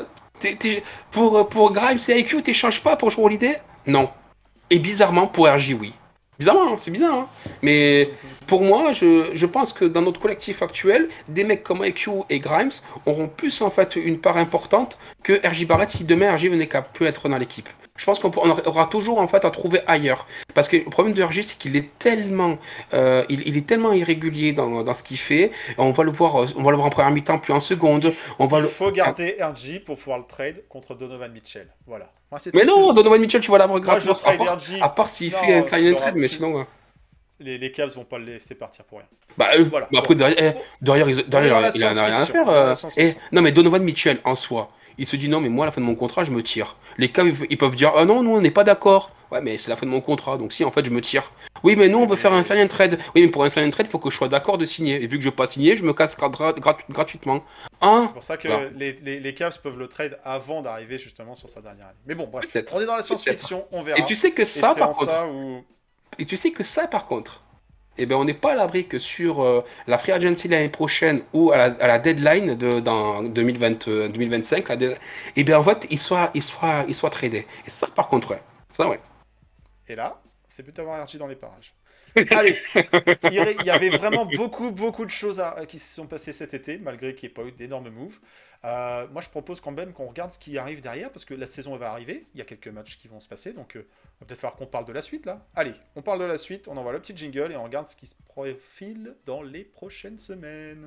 pour Grimes et IQ, t'échanges pas pour jouer Holiday? Non. Et bizarrement, pour RJ, oui. Bizarrement, hein, c'est bizarre. Hein. Mais pour moi, je pense que dans notre collectif actuel, des mecs comme IQ et Grimes auront plus en fait une part importante que RJ Barrett si demain RJ venait qu'à peut être dans l'équipe. Je pense qu'on aura toujours en fait à trouver ailleurs. Parce que le problème de RJ, c'est qu'il est tellement, il est tellement irrégulier dans ce qu'il fait. On va le voir en première mi-temps, puis en seconde. Il faut garder RJ pour pouvoir le trade contre Donovan Mitchell. Voilà. Moi, mais non, Donovan Mitchell, tu vas l'avoir gratuitement. RJ. À part s'il fait un sign and trade, mais sinon. Les Cavs vont pas le laisser partir pour rien. Bah, voilà. Bah après, derrière, il en a rien à faire. Non, mais Donovan Mitchell, en soi, il se dit non, mais moi, à la fin de mon contrat, je me tire. Les Cavs, ils peuvent dire ah non, nous, on n'est pas d'accord. Ouais, mais c'est la fin de mon contrat, donc si, en fait, je me tire. Oui, mais nous, on veut faire un sign and trade. Oui, mais pour un sign and trade, il faut que je sois d'accord de signer. Et vu que je ne veux pas signer, je me casse gratuitement. Hein, c'est pour ça que les Cavs peuvent le trade avant d'arriver justement sur sa dernière année. Mais bon, bref, on est dans la science-fiction, on verra. Et tu sais que ça, par contre. Et tu sais que ça, par contre. Eh ben, on n'est pas à l'abri que sur la free agency l'année prochaine ou à la deadline dans 2025, eh bien, en fait, il soit tradé. Et ça, par contre, ouais. Ça, ouais. Et là, c'est plus d'avoir RJ dans les parages. Allez, il y avait vraiment beaucoup de choses qui se sont passées cet été, malgré qu'il n'y ait pas eu d'énormes moves. Moi, je propose quand même qu'on regarde ce qui arrive derrière, parce que la saison va arriver, il y a quelques matchs qui vont se passer, donc il va peut-être falloir qu'on parle de la suite, là. Allez, on parle de la suite, on envoie le petit jingle et on regarde ce qui se profile dans les prochaines semaines.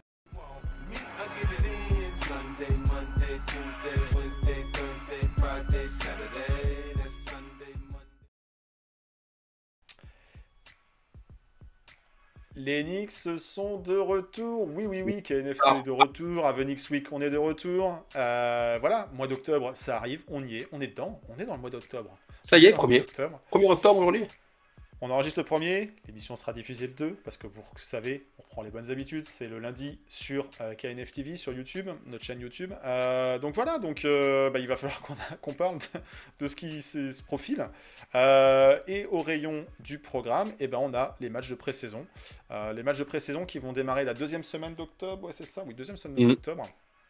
Les Knicks sont de retour. Oui, KNFT est de retour. Avenix Week, on est de retour. Voilà, mois d'octobre, ça arrive. On y est, on est dedans. On est dans le mois d'octobre. Ça y est, 1er octobre aujourd'hui. On enregistre le 1er. L'émission sera diffusée le 2, parce que vous savez, on reprend les bonnes habitudes. C'est le lundi sur KNF TV, sur YouTube, notre chaîne YouTube. Donc voilà, il va falloir qu'on parle de ce qui se profile. Et au rayon du programme, on a les matchs de pré-saison. Les matchs de pré-saison qui vont démarrer la deuxième semaine d'octobre. Ouais, c'est ça, oui, deuxième semaine d'octobre.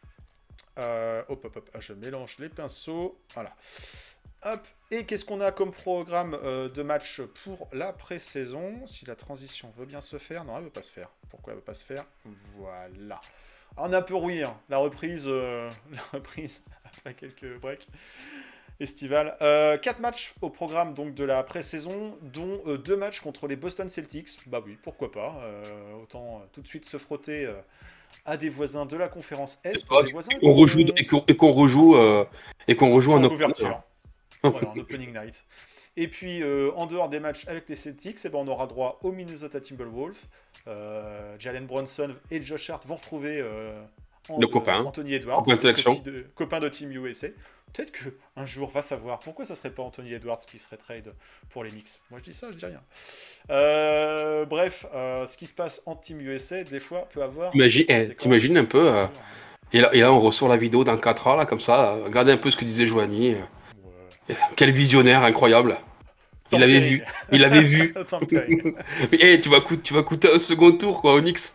Je mélange les pinceaux. Voilà. Hop. Et qu'est-ce qu'on a comme programme de match pour la pré-saison? Si la transition veut bien se faire. Non, elle ne veut pas se faire. Pourquoi elle ne veut pas se faire? Voilà. On a un peu rouillé. Hein. La reprise après quelques breaks estivales. 4 matchs au programme donc, de la pré-saison, dont 2 matchs contre les Boston Celtics. Bah oui, pourquoi pas. Autant tout de suite se frotter à des voisins de la conférence Est. Qu'on rejoue en ouverture. Voilà, en opening night. Et puis, en dehors des matchs avec les Celtics, on aura droit aux Minnesota Timberwolves. Jalen Brunson et Josh Hart vont retrouver Anthony Edwards, copain de Team USA. Peut-être qu'un jour, va savoir pourquoi ça serait pas Anthony Edwards qui serait trade pour les Knicks. Moi, je dis ça, je dis rien. Bref, ce qui se passe en Team USA, des fois, peut avoir... T'imagines un peu... Et là, on ressort la vidéo dans 4 ans, là, comme ça. Regardez un peu ce que disait Joanie. Quel visionnaire incroyable. Il avait vu. Et tu vas coûter un second tour quoi au Knicks.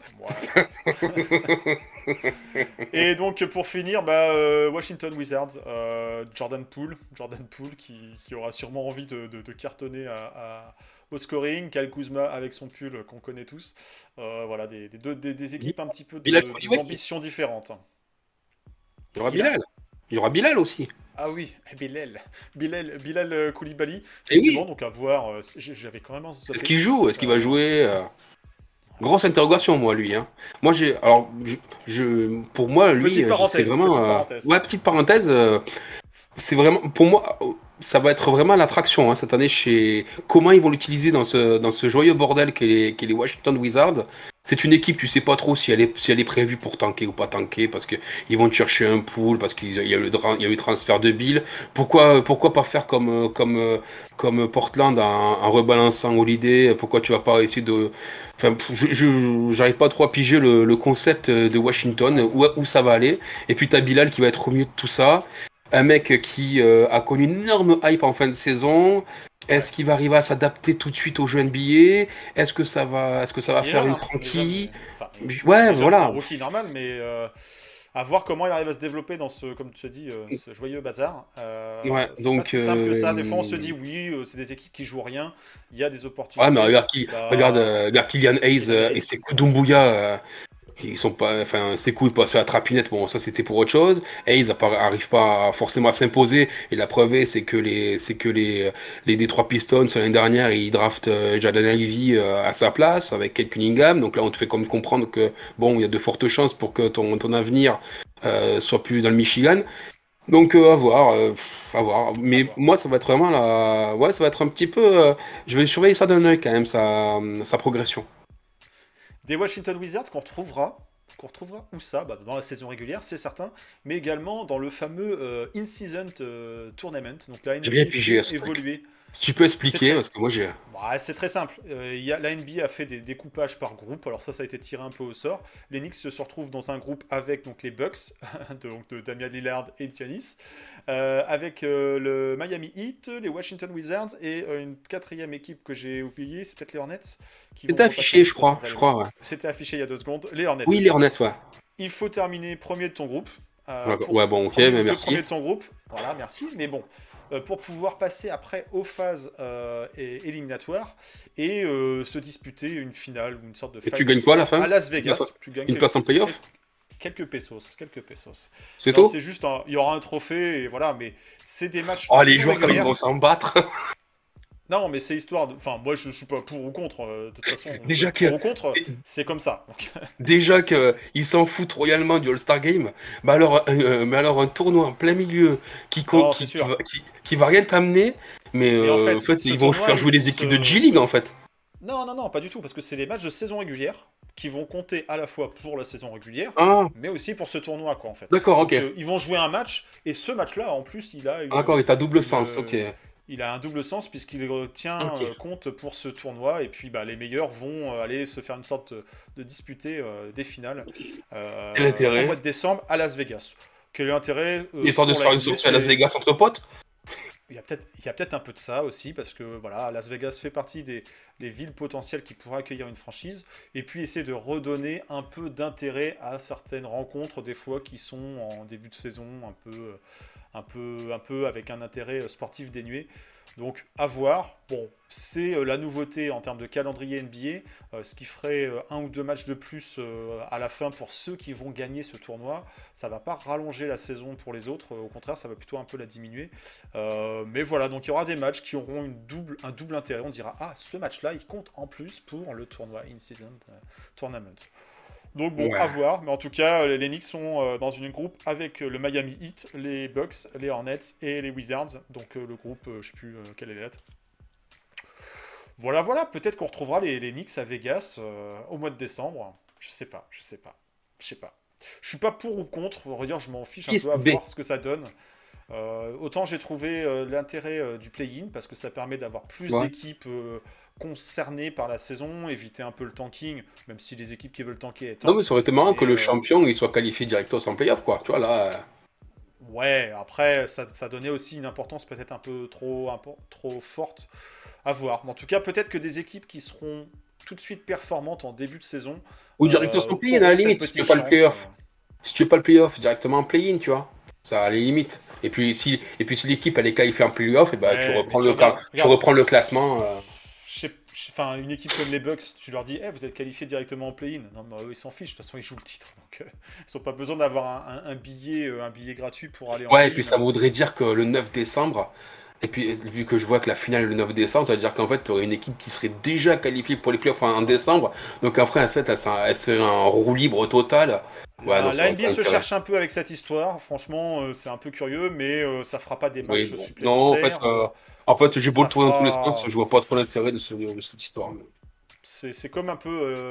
Et donc pour finir, Washington Wizards, Jordan Poole qui aura sûrement envie de cartonner au scoring, Kyle Kuzma avec son pull qu'on connaît tous. Voilà des équipes un petit peu d'ambition différente. Il y aura Bilal aussi. Ah oui, Bilal Koulibaly. Et oui. Donc à voir, j'avais quand même... Est-ce qu'il joue? Est-ce qu'il va jouer Grosse interrogation, moi, lui. Hein. Moi, pour moi, lui, c'est vraiment... Petite parenthèse. C'est vraiment... Pour moi, ça va être vraiment l'attraction hein, cette année. Comment ils vont l'utiliser dans ce joyeux bordel qu'est les Washington Wizards. C'est une équipe, tu sais pas trop si elle est prévue pour tanker ou pas tanker, parce que ils vont te chercher un pool, parce qu'il y a eu le transfert de Bill. Pourquoi pas faire comme Portland en rebalançant Holiday? Pourquoi tu vas pas essayer de... Enfin, j'arrive pas trop à piger le concept de Washington, où ça va aller. Et puis t'as Bilal qui va être au milieu de tout ça. Un mec qui a connu une énorme hype en fin de saison. Est-ce qu'il va arriver à s'adapter tout de suite au jeu NBA? Est-ce que ça va faire une franchise? Voilà. C'est un rookie normal, mais à voir comment il arrive à se développer dans ce, comme tu as dit, ce joyeux bazar. Donc c'est pas si simple que ça. Des fois, on se dit c'est des équipes qui jouent rien. Il y a des opportunités. Mais regarde Kylian Hayes et ses coups d'Umbuya. Ils sont pas, enfin, ses coups passés à la trapinette, bon, ça c'était pour autre chose. Hayes n'arrive pas forcément à s'imposer, et la preuve c'est que les Detroit Pistons l'année dernière ils draftent Jaden Ivey à sa place avec Kate Cunningham. Donc là on te fait comme comprendre que bon, il y a de fortes chances pour que ton avenir soit plus dans le Michigan. Donc à voir. Mais moi ça va être vraiment ça va être un petit peu. Je vais surveiller ça d'un œil quand même sa progression. Des Washington Wizards qu'on retrouvera où ça? Dans la saison régulière, c'est certain, mais également dans le fameux In-Season Tournament. Donc là, j'ai bien pigé à ce évoluer. Si tu peux expliquer, parce que moi j'ai... c'est très simple. La NBA a fait des découpages par groupe, alors ça a été tiré un peu au sort. Les Knicks se retrouvent dans un groupe avec donc, les Bucks, de Damian Lillard et Giannis, avec le Miami Heat, les Washington Wizards et une quatrième équipe que j'ai oubliée, c'est peut-être les Hornets. C'était affiché, je crois. Ouais. C'était affiché il y a 2 secondes. Les Hornets. Oui, les Hornets, ouais. Il faut terminer premier de ton groupe. Ok, mais merci. Premier de ton groupe, voilà, merci. Mais bon, pour pouvoir passer après aux phases éliminatoires et se disputer une finale ou une sorte de... Et tu gagnes quoi à la fin? À Las Vegas. Tu gagnes une place en playoff? Quelques pesos. C'est tout? C'est juste, il y aura un trophée, et voilà, mais c'est des matchs... les joueurs comme ils vont s'en battre. Non, mais c'est histoire de... Enfin, moi, je suis pas pour ou contre. De toute façon, pour ou contre, c'est comme ça. Donc... Déjà qu'ils s'en foutent royalement du All-Star Game, mais alors un tournoi en plein milieu qui va rien t'amener, mais en fait ils vont faire jouer les équipes de G-League, en fait. Non, pas du tout, parce que c'est les matchs de saison régulière qui vont compter à la fois pour la saison régulière, Ah, mais aussi pour ce tournoi, quoi, en fait. d'accord, Donc, ok. ils vont jouer un match, et ce match-là, en plus, Ah, d'accord, il t'a double sens, une- ok. il a un double sens puisqu'il tient Ok. compte pour ce tournoi, et puis les meilleurs vont aller se faire une sorte de disputer des finales Quel au mois intérêt? de décembre à Las Vegas. Quel est l'intérêt Histoire de pour se la faire une NBA? sortie à Las Vegas entre potes? Il y a peut-être un peu de ça aussi, parce que voilà, Las Vegas fait partie des villes potentielles qui pourraient accueillir une franchise, et puis essayer de redonner un peu d'intérêt à certaines rencontres, des fois qui sont en début de saison, un peu avec un intérêt sportif dénué. Donc à voir. Bon, c'est la nouveauté en termes de calendrier NBA, ce qui ferait un ou deux matchs de plus à la fin pour ceux qui vont gagner ce tournoi. Ça va pas rallonger la saison pour les autres, au contraire, ça va plutôt un peu la diminuer. Mais voilà, donc il y aura des matchs qui auront un double intérêt. On dira, ah, ce match-là, il compte en plus pour le tournoi In-Season Tournament. Donc bon, à Ouais. voir, mais en tout cas, les Knicks sont dans une groupe avec le Miami Heat, les Bucks, les Hornets et les Wizards. Donc le groupe, je sais plus quelle est la lettre. Voilà, peut-être qu'on retrouvera les Knicks à Vegas au mois de décembre. Je sais pas. Je suis pas pour ou contre, on va dire, je m'en fiche un peu Piste à B. voir ce que ça donne. Autant j'ai trouvé l'intérêt du play-in parce que ça permet d'avoir plus Ouais. d'équipes concernées par la saison, éviter un peu le tanking, même si les équipes qui veulent tanker elles Non, mais tankent. ça aurait été marrant que Mais le champion il soit qualifié directement en playoff, quoi. Tu vois, là. ouais, après ça donnait aussi une importance peut-être un peu trop forte à voir. Mais en tout cas, peut-être que des équipes qui seront tout de suite performantes en début de saison Ou directement en play-in, à la auront cette limite, si tu veux petite pas le chance. playoff. Si tu veux pas le playoff, directement en play-in, tu vois. Ça a les limites. Et puis si l'équipe elle est qualifiée en playoff, et ben, Ouais, mais tu reprends le classement. Enfin, une équipe comme les Bucks, tu leur dis, eh, vous êtes qualifié directement en play-in. Non, mais eux, ils s'en fichent. De toute façon, ils jouent le titre. Donc, ils n'ont pas besoin d'avoir un billet gratuit pour aller en Ouais, et puis play-in. ça voudrait dire que le 9 décembre, et puis vu que je vois que la finale est le 9 décembre, ça veut dire qu'en fait, tu aurais une équipe qui serait déjà qualifiée pour les playoffs en décembre. Donc après, à 7, elle serait en roue libre total. Ouais, non, ça La aurait pas NBA se d'intérêt. cherche un peu avec cette histoire. Franchement, c'est un peu curieux, mais ça fera pas des Oui, matchs bon. Non, supplémentaires. en fait, j'ai beau le Ça tourner dans tous les sens, fera. je vois pas trop l'intérêt de cette histoire. C'est comme un peu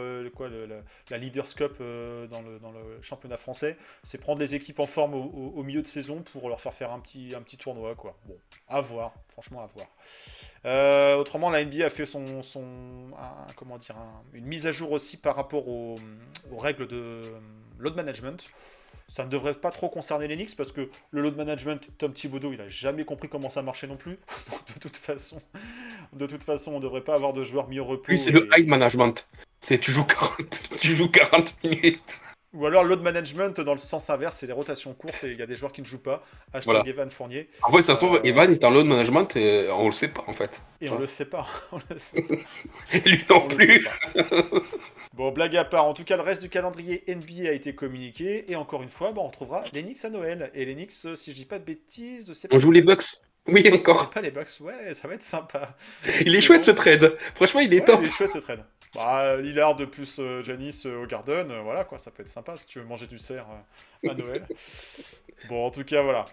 la Leaders Cup dans le championnat français. C'est prendre les équipes en forme au milieu de saison pour leur faire un petit tournoi, quoi. Bon, à voir, franchement à voir. Autrement, la NBA a fait une mise à jour aussi par rapport aux règles de load management. Ça ne devrait pas trop concerner les Knicks parce que le load management, Tom Thibodeau, il a jamais compris comment ça marchait non plus. Donc de toute façon, on ne devrait pas avoir de joueurs mis au repos. Lui, c'est le high management. C'est tu joues 40, tu joues 40 minutes. Ou alors load management dans le sens inverse, c'est les rotations courtes et il y a des joueurs qui ne jouent pas. Hashtag Voilà. Evan Fournier. En vrai, ça se trouve, Euh, Evan est en load management et on le sait pas, en fait. Et on le sait pas. On le sait Lui non On le sait plus. pas. Bon, blague à part, en tout cas, le reste du calendrier NBA a été communiqué. Et encore une fois, on retrouvera les Knicks à Noël. Et les Knicks, si je dis pas de bêtises, c'est pas On joue les Bucks. Oui, C'est encore. pas les Bucks. Ouais, ça va être sympa. Il est C'est chouette ce bon. trade. Franchement, il est Ouais, top. il est chouette ce trade. Lillard de plus Giannis au Garden, voilà quoi, ça peut être sympa si tu veux manger du cerf à Noël. Bon, en tout cas, voilà.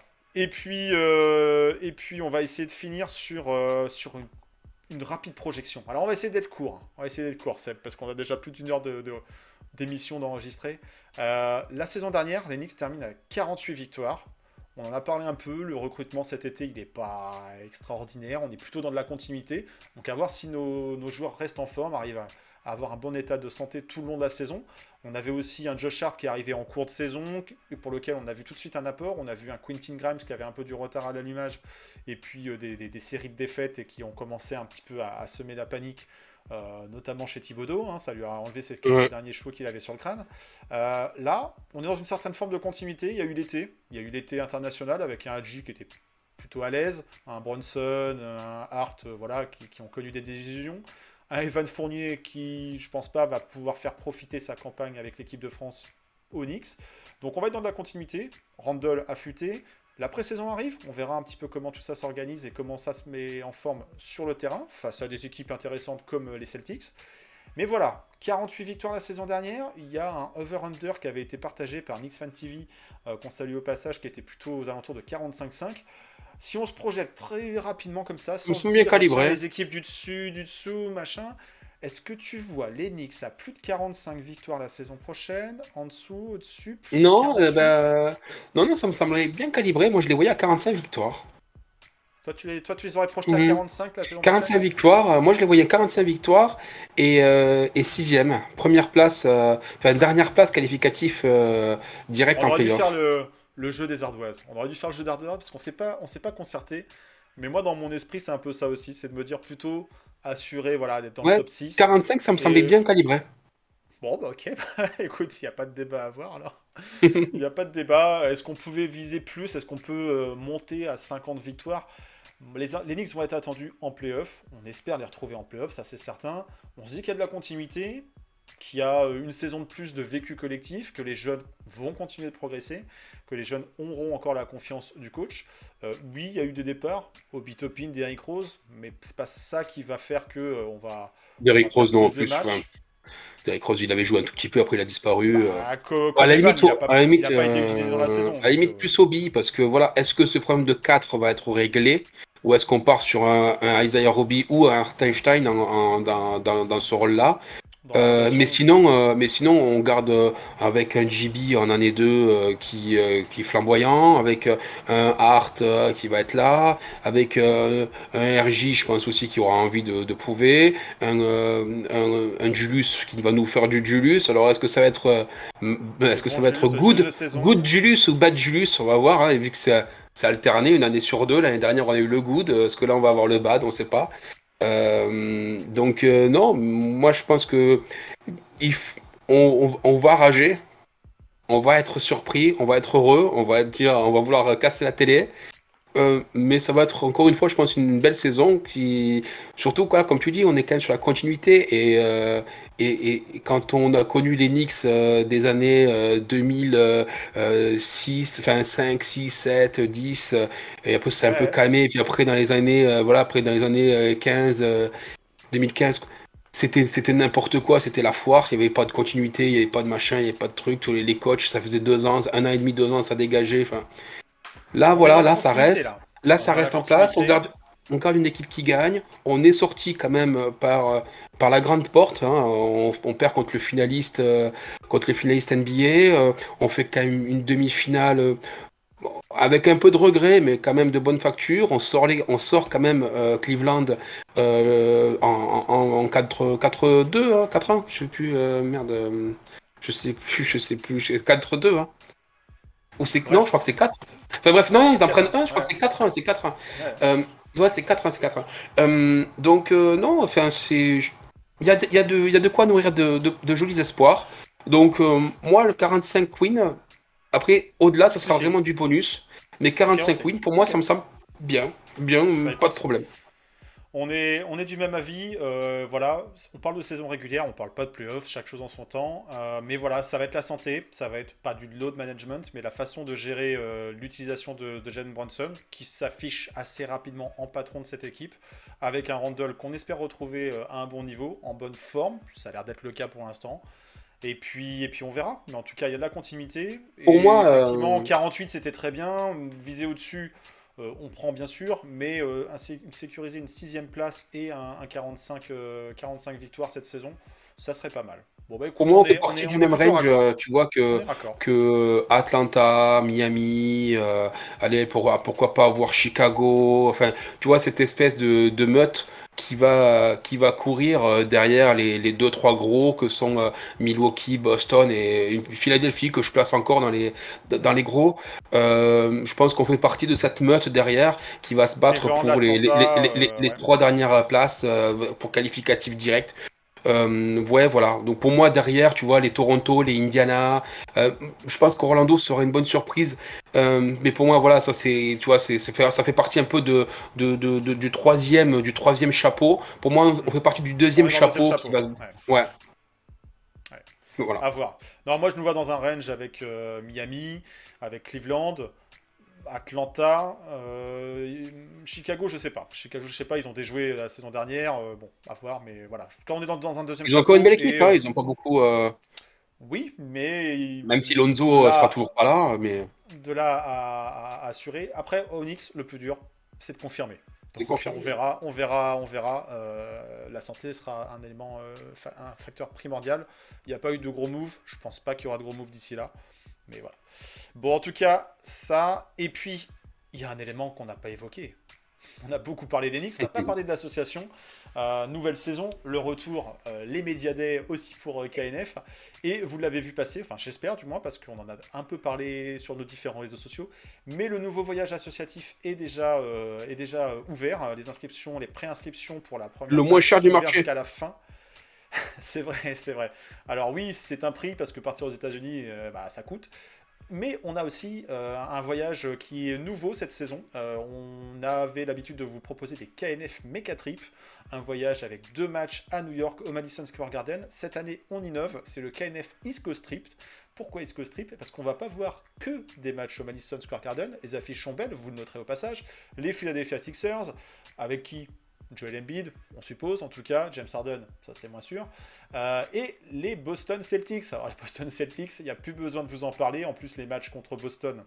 Et puis, on va essayer de finir sur une rapide projection. Alors, on va essayer d'être court. Hein. On va essayer d'être court, Seb, parce qu'on a déjà plus d'une heure d'émission d'enregistrer. La saison dernière, les Knicks terminent à 48 victoires. On en a parlé un peu, le recrutement cet été, il n'est pas extraordinaire, on est plutôt dans de la continuité. Donc à voir si nos joueurs restent en forme, arrivent à avoir un bon état de santé tout le long de la saison. On avait aussi un Josh Hart qui est arrivé en cours de saison, pour lequel on a vu tout de suite un apport. On a vu un Quentin Grimes qui avait un peu du retard à l'allumage, et puis des séries de défaites et qui ont commencé un petit peu à semer la panique, notamment chez Thibodeau. Hein, ça lui a enlevé ces quelques derniers cheveux qu'il avait sur le crâne. Là, on est dans une certaine forme de continuité. Il y a eu l'été international avec un Hadji qui était plutôt à l'aise, un Bronson, un Hart, voilà, qui ont connu des désillusions. Un Evan Fournier qui, je pense pas, va pouvoir faire profiter sa campagne avec l'équipe de France au Knicks. Donc on va être dans de la continuité. Randall affûté. La pré-saison arrive, on verra un petit peu comment tout ça s'organise et comment ça se met en forme sur le terrain face à des équipes intéressantes comme les Celtics. Mais voilà, 48 victoires la saison dernière. Il y a un over-under qui avait été partagé par Knicks Fan TV, qu'on salue au passage, qui était plutôt aux alentours de 45,5. Si on se projette très rapidement comme ça, sans Ils sont se bien dire, calibrés. tiens, les équipes du dessus, du dessous, machin, Est-ce que tu vois les Knicks à plus de 45 victoires la saison prochaine, en dessous, au-dessus, plus de Non, 48? non, ça me semblait bien calibré. Moi, je les voyais à 45 victoires. Toi, tu les aurais projetés à Mhm. 45 la saison 45 prochaine? victoires, moi je les voyais 45 victoires et sixième. Première place, enfin dernière place qualificatif direct On en aurait dû faire playoff. le jeu des ardoises. On aurait dû faire le jeu des ardoises parce on s'est pas concerté. Mais moi, dans mon esprit, c'est un peu ça aussi. C'est de me dire plutôt assurer voilà, d'être dans le Ouais, top 6. 45, ça me semblait Et bien calibré. bon, bah ok, écoute, il n'y a pas de débat à avoir alors. Il n'y a pas de débat. Est-ce qu'on pouvait viser plus? Est-ce qu'on peut monter à 50 victoires? Les Knicks vont être attendus en playoff. On espère les retrouver en playoff, ça c'est certain. On se dit qu'il y a de la continuité, qu'il y a une saison de plus de vécu collectif, que les jeunes vont continuer de progresser, que les jeunes auront encore la confiance du coach. Oui, il y a eu des départs, Obi Toppin, Derrick Rose, mais c'est pas ça qui va faire que on va Derrick Rose, perdre non, en plus de plus. Enfin, matchs. Derrick Rose, il avait joué un tout petit peu, après il a disparu. Bah, À la Cleveland, limite, il a pas été utilisé dans la saison. à la Donc, limite plus Obi, parce que voilà, est-ce que ce problème de 4 va être réglé? Ou est-ce qu'on part sur un Isaiah Roby ou un Hartenstein dans ce rôle-là? dans la rotation. Mais sinon, on garde avec un GB en année 2 qui est flamboyant, avec un Hart qui va être là, avec un RJ, je pense aussi, qui aura envie de prouver, un Julius qui va nous faire du Julius. Alors, est-ce Le que ça bon va être Julius, le Julius good, de saison. good Julius ou bad Julius? On va voir, hein, et vu que c'est alterné une année sur deux. L'année dernière, on a eu le good. Est-ce que là, on va avoir le bad? On sait pas. Non, moi je pense que il f- on va rager, on va être surpris, on va être heureux, on va vouloir casser la télé. Mais ça va être encore une fois, je pense, une belle saison qui, surtout quoi, comme tu dis, on est quand même sur la continuité et quand on a connu les Knicks des années 2006, enfin 5, 6, 7, 10, et après ça s'est un peu Ouais. calmé, et puis après dans les années, voilà, après dans les années 15, 2015, c'était n'importe quoi, c'était la foire, il n'y avait pas de continuité, il n'y avait pas de machin, il n'y avait pas de truc, tous les coachs, ça faisait 2 ans, 1 an et demi, 2 ans, ça dégageait, enfin. Là, On est dans voilà, la continuité là. là, On est ça dans la reste en place, continuité. on garde une équipe qui gagne, on est sorti quand même par la grande porte, hein, on perd contre les finalistes NBA, on fait quand même une demi-finale bon, avec un peu de regret, mais quand même de bonne facture. On sort quand même Cleveland en 4-2, hein, 4-1, je sais plus, merde, je sais plus, 4-2, hein. Ou non, je Ouais. crois que c'est 4. Enfin bref, non, ils en prennent 4-1. un, je crois que Ouais. c'est 4-1, c'est 4-1. Ouais. Ouais, c'est 4-1, c'est 4-1. Non, enfin, il y a de quoi nourrir de jolis espoirs. Donc, moi, le 45 win, après, au-delà, Pas ça de sera souci. vraiment du bonus. Mais Ok, on 45 sait. wins, pour moi, Ok. ça me semble bien. Bien, Bah pas de écoute, problème. on est du même avis. Voilà, on parle de saison régulière, on parle pas de playoffs, chaque chose en son temps. Mais voilà, ça va être la santé, ça va être pas du load management, mais la façon de gérer l'utilisation de Jalen Brunson, qui s'affiche assez rapidement en patron de cette équipe, avec un Randle qu'on espère retrouver à un bon niveau, en bonne forme. Ça a l'air d'être le cas pour l'instant. Et puis on verra. Mais en tout cas, il y a de la continuité. Pour Et moi, effectivement, 48, c'était très bien. Viser au-dessus, on prend bien sûr. Mais sécuriser une sixième place et un 45 victoires cette saison, ça serait pas mal. Bon, bah Pour écoute, moi, on fait partie du on est même plutôt range. raccord. Tu vois On est raccord. que Atlanta, Miami, allez, pourquoi pas avoir Chicago. Enfin, tu vois, cette espèce de meute qui va courir derrière les deux, trois gros que sont Milwaukee, Boston et Philadelphie, que je place encore dans les gros. Je pense qu'on fait partie de cette meute derrière qui va se battre Cleveland, pour Atlanta, les ouais. trois dernières places pour qualificatif direct. Ouais, voilà. Donc pour moi, derrière, tu vois, les Toronto, les Indiana, je pense qu'Orlando sera une bonne surprise. Mais pour moi, voilà, ça c'est, tu vois, ça fait partie un peu du troisième chapeau. Pour moi, on fait partie du On deuxième est dans le deuxième chapeau qui chapeau. va se... Ouais. Ouais, Ouais. voilà. À voir. Non, moi je nous vois dans un range avec Miami, avec Cleveland, Atlanta, Chicago, je sais pas. Chicago, je sais pas, ils ont déjoué la saison dernière. Bon, à voir, mais voilà. Quand on est dans un deuxième Ils ont encore une belle chapeau, équipe, hein. Ils ont pas beaucoup, oui, mais même si de Lonzo sera là, toujours pas là, mais de là à assurer. Après, Onyx, le plus dur, c'est de confirmer. C'est confirmé. On verra. La santé sera un élément, un facteur primordial. Il n'y a pas eu de gros moves. Je pense pas qu'il y aura de gros moves d'ici là. Mais voilà. Bon, en tout cas, ça. Et puis, il y a un élément qu'on n'a pas évoqué. On a beaucoup parlé d'Enix, on n'a pas parlé de l'association. Nouvelle saison, le retour, les Media Day aussi pour KNF. Et vous l'avez vu passer, enfin j'espère du moins, parce qu'on en a un peu parlé sur nos différents réseaux sociaux. Mais le nouveau voyage associatif est déjà ouvert. Les inscriptions, les préinscriptions pour la première le moins cher du marché jusqu'à la fin. C'est vrai, c'est vrai. Alors oui, c'est un prix parce que partir aux États-Unis, ça coûte. Mais on a aussi un voyage qui est nouveau cette saison. On avait l'habitude de vous proposer des KNF Mecha Trip, un voyage avec 2 matchs à New York au Madison Square Garden. Cette année, on innove, c'est le KNF East Coast Trip. Pourquoi East Coast Trip? Parce qu'on ne va pas voir que des matchs au Madison Square Garden. Les affiches sont belles, vous le noterez au passage. Les Philadelphia Sixers, avec qui Joel Embiid, on suppose, en tout cas, James Harden, ça c'est moins sûr, et les Boston Celtics. Alors les Boston Celtics, il n'y a plus besoin de vous en parler, en plus les matchs contre Boston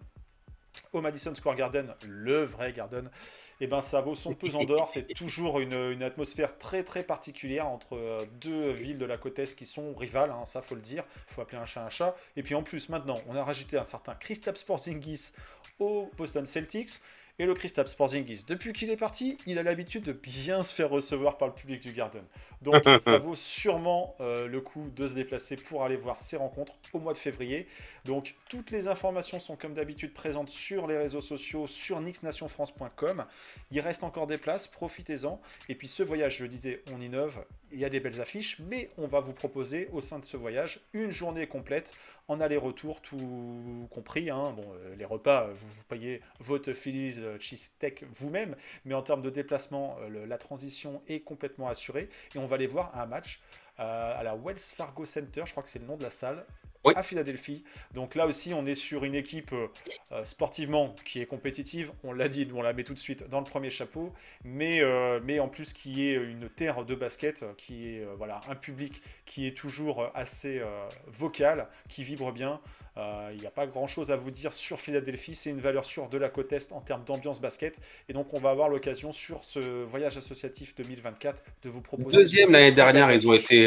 au Madison Square Garden, le vrai Garden, et ben ça vaut son pesant d'or. C'est toujours une atmosphère très très particulière entre deux villes de la côte Est qui sont rivales, hein, ça faut le dire, faut appeler un chat un chat. Et puis en plus maintenant, on a rajouté un certain Kristaps Porzingis au Boston Celtics. Et le Kristaps Porzingis, depuis qu'il est parti, il a l'habitude de bien se faire recevoir par le public du Garden. Donc ça vaut sûrement le coup de se déplacer pour aller voir ces rencontres au mois de février. Donc toutes les informations sont comme d'habitude présentes sur les réseaux sociaux, sur knicksnationfrance.com. Il reste encore des places, profitez-en. Et puis ce voyage, je le disais, on innove, il y a des belles affiches, mais on va vous proposer au sein de ce voyage une journée complète en aller-retour, tout compris. Hein. Bon, les repas, vous payez votre Phillies cheesesteak vous-même, mais en termes de déplacement, la transition est complètement assurée. Et on va aller voir un match à la Wells Fargo Center, je crois que c'est le nom de la salle, oui, à Philadelphie. Donc là aussi, on est sur une équipe sportivement qui est compétitive. On l'a dit, on la met tout de suite dans le premier chapeau, mais en plus qui est une terre de basket, qui est un public qui est toujours assez vocal, qui vibre bien. Il n'y a pas grand-chose à vous dire sur Philadelphie. C'est une valeur sûre de la côte Est en termes d'ambiance basket. Et donc, on va avoir l'occasion sur ce voyage associatif 2024 de vous proposer... Deuxième l'année dernière, ils ont été...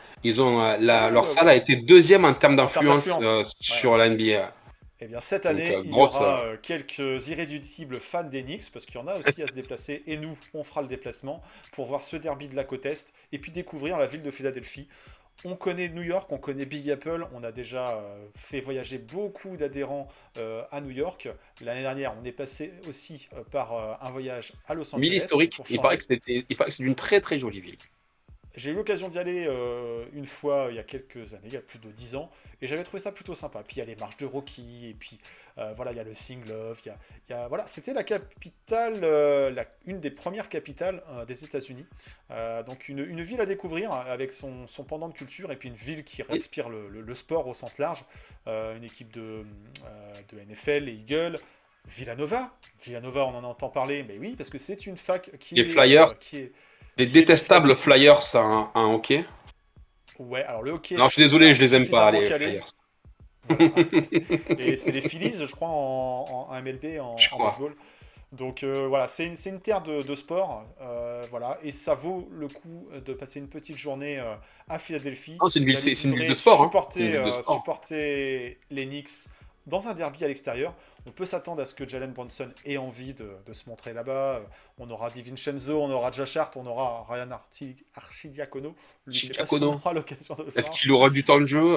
leur salle a été deuxième en termes d'influence sur la NBA. Eh bien, cette année, il y aura quelques irréductibles fans des Knicks, parce qu'il y en a aussi à se déplacer, et nous, on fera le déplacement pour voir ce derby de la côte Est, et puis découvrir la ville de Philadelphie. On connaît New York, on connaît Big Apple, on a déjà fait voyager beaucoup d'adhérents à New York. L'année dernière, on est passé aussi par un voyage à Los Angeles. Ville historique, il paraît que c'est une très très jolie ville. J'ai eu l'occasion d'y aller une fois il y a quelques années, il y a plus de 10 ans, et j'avais trouvé ça plutôt sympa. Puis il y a les marches de Rocky, et puis il y a le Sing Love, c'était la capitale, une des premières capitales des États-Unis. Donc une ville à découvrir avec son pendant de culture, et puis une ville qui respire le sport au sens large. Une équipe de NFL, les Eagles. Villanova, on en entend parler, mais oui, parce que c'est une fac qui les Flyers. Les détestables Flyers en hockey. Ouais, alors le hockey... Non, je suis désolé, je les aime pas, les Flyers. Voilà. Et c'est les Phillies, je crois, en MLB, en baseball. Donc c'est une terre de sport. Et ça vaut le coup de passer une petite journée à Philadelphie. Oh, c'est une ville de sport. Supporter les Knicks dans un derby à l'extérieur. On peut s'attendre à ce que Jalen Brunson ait envie de se montrer là-bas. On aura DiVincenzo, on aura Josh Hart, on aura Ryan Arcidiacono. On aura l'occasion de le Est-ce qu'il aura du temps de jeu?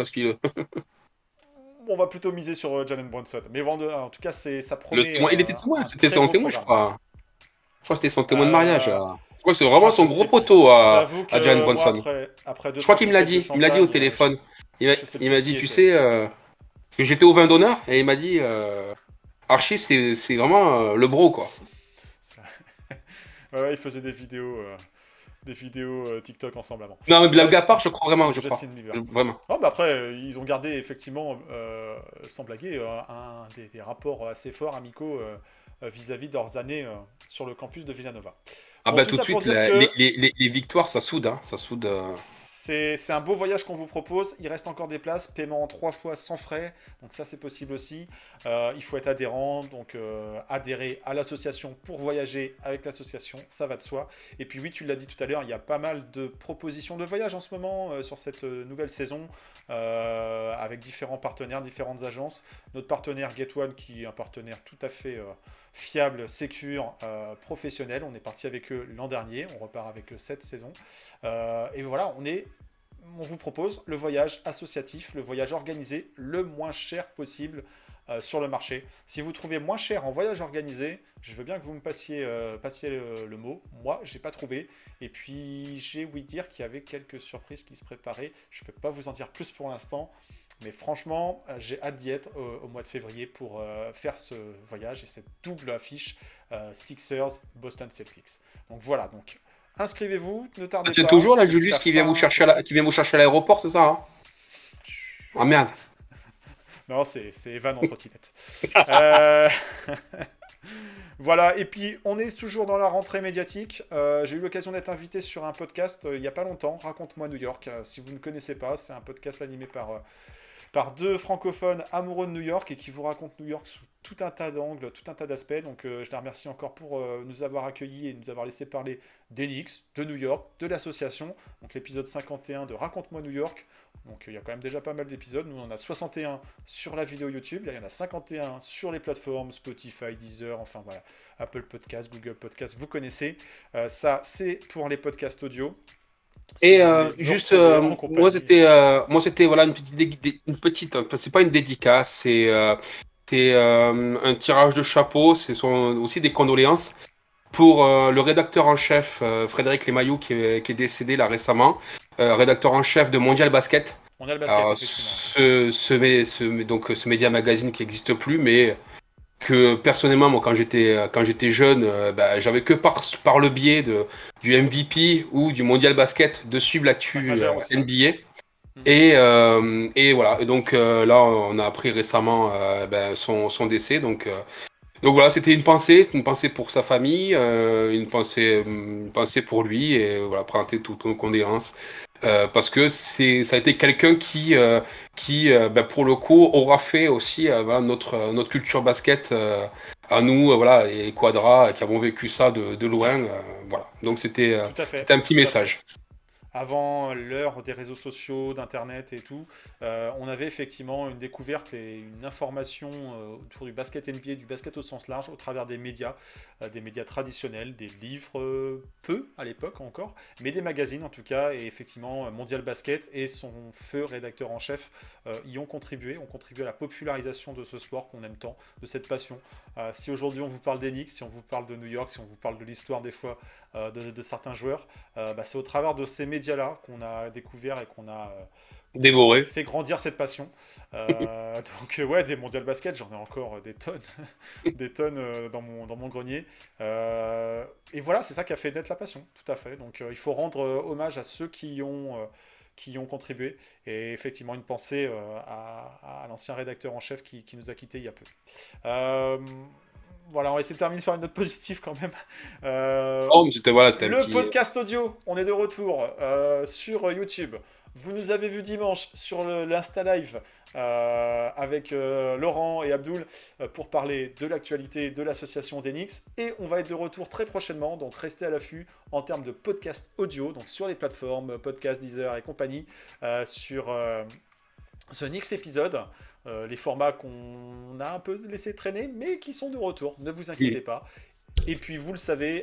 On va plutôt miser sur Jalen Brunson. Mais en tout cas, ça promet... Il était témoin, c'était son témoin, je crois. Je crois que c'était son témoin de mariage. Je crois que c'est vraiment son gros poteau à Jalen Brunson. Je crois qu'il me l'a dit. Il me l'a dit au téléphone. Il m'a dit, tu sais, que j'étais au vin d'honneur, et il m'a dit... Archie, c'est vraiment le bro, quoi. Ouais, ils faisaient des vidéos TikTok ensemble avant. Non, mais blague à part, je crois vraiment. Vraiment. Oh, bah après, ils ont gardé effectivement, sans blaguer, des rapports assez forts, amicaux, vis-à-vis de leurs années sur le campus de Villanova. Ah, tout de suite, les victoires, ça soude. Hein, ça soude. C'est un beau voyage qu'on vous propose. Il reste encore des places. Paiement en 3 fois sans frais. Donc ça, c'est possible aussi. Il faut être adhérent. Donc adhérer à l'association pour voyager avec l'association. Ça va de soi. Et puis oui, tu l'as dit tout à l'heure, il y a pas mal de propositions de voyage en ce moment sur cette nouvelle saison. Avec différents partenaires, différentes agences. Notre partenaire Get One, qui est un partenaire tout à fait fiable, sécure, professionnel. On est parti avec eux l'an dernier. On repart avec eux cette saison. Et voilà, on vous propose le voyage associatif, le voyage organisé, le moins cher possible sur le marché. Si vous trouvez moins cher en voyage organisé, je veux bien que vous me passiez le mot. Moi, j'ai pas trouvé. Et puis, j'ai ouï dire qu'il y avait quelques surprises qui se préparaient. Je peux pas vous en dire plus pour l'instant. Mais franchement, j'ai hâte d'y être au mois de février pour faire ce voyage et cette double affiche Sixers Boston Celtics. Donc voilà, donc inscrivez-vous, ne tardez pas. C'est toujours la Julius qui vient vous chercher à l'aéroport, c'est ça hein? Ah merde. Non, c'est Evan en trottinette. Voilà, et puis on est toujours dans la rentrée médiatique. J'ai eu l'occasion d'être invité sur un podcast il n'y a pas longtemps, Raconte-moi New York. Si vous ne connaissez pas, c'est un podcast animé par deux francophones amoureux de New York et qui vous racontent New York sous tout un tas d'angles, tout un tas d'aspects. Donc je les remercie encore pour nous avoir accueillis et nous avoir laissé parler d'Enix, de New York, de l'association. Donc l'épisode 51 de Raconte-moi New York. Donc il y a quand même déjà pas mal d'épisodes. Nous on en a 61 sur la vidéo YouTube. Là il y en a 51 sur les plateformes Spotify, Deezer, enfin voilà, Apple Podcast, Google Podcast, vous connaissez. Ça c'est pour les podcasts audio. Et juste, moi c'était voilà une petite, c'est pas une dédicace, c'est un tirage de chapeau, ce sont aussi des condoléances pour le rédacteur en chef Frédéric Lemayou qui est décédé là récemment, rédacteur en chef de Mondial Basket. Mondial Basket, alors, ce média magazine qui n'existe plus, mais que personnellement, moi, quand j'étais jeune, j'avais que par le biais du MVP ou du Mondial Basket de suivre l'actu NBA. Et voilà. Et donc là, on a appris récemment son décès. Donc voilà, c'était une pensée pour sa famille, une pensée pour lui, et voilà, présenter toutes nos condoléances. Parce que ça a été quelqu'un qui pour le coup aura fait aussi voilà, notre culture basket à nous, voilà, et Quadra qui avons vécu ça de loin, voilà. Donc c'était un petit message. Avant l'heure des réseaux sociaux, d'internet et tout, on avait effectivement une découverte et une information autour du basket NBA, du basket au sens large, au travers des médias traditionnels, des livres, peu à l'époque encore, mais des magazines en tout cas, et effectivement Mondial Basket et son feu rédacteur en chef y ont contribué à la popularisation de ce sport qu'on aime tant, de cette passion. Si aujourd'hui on vous parle d'Enix, si on vous parle de New York, si on vous parle de l'histoire des fois de certains joueurs, c'est au travers de ces médias-là qu'on a découvert et qu'on a dévoré, fait grandir cette passion. Donc ouais, des Mondial Basket, j'en ai encore des tonnes dans mon grenier. Et voilà, c'est ça qui a fait naître la passion, tout à fait. Donc il faut rendre hommage à ceux qui y ont contribué. Et effectivement, une pensée à l'ancien rédacteur en chef qui nous a quittés il y a peu. Voilà, on va essayer de terminer sur une note positive quand même. C'était le podcast audio, on est de retour sur YouTube. Vous nous avez vu dimanche sur l'Insta Live avec Laurent et Abdoul pour parler de l'actualité de l'association d'Enix. Et on va être de retour très prochainement, donc restez à l'affût en termes de podcast audio, donc sur les plateformes Podcast, Deezer et compagnie, sur ce Nix épisode. Les formats qu'on a un peu laissé traîner, mais qui sont de retour, ne vous inquiétez pas. Et puis vous le savez,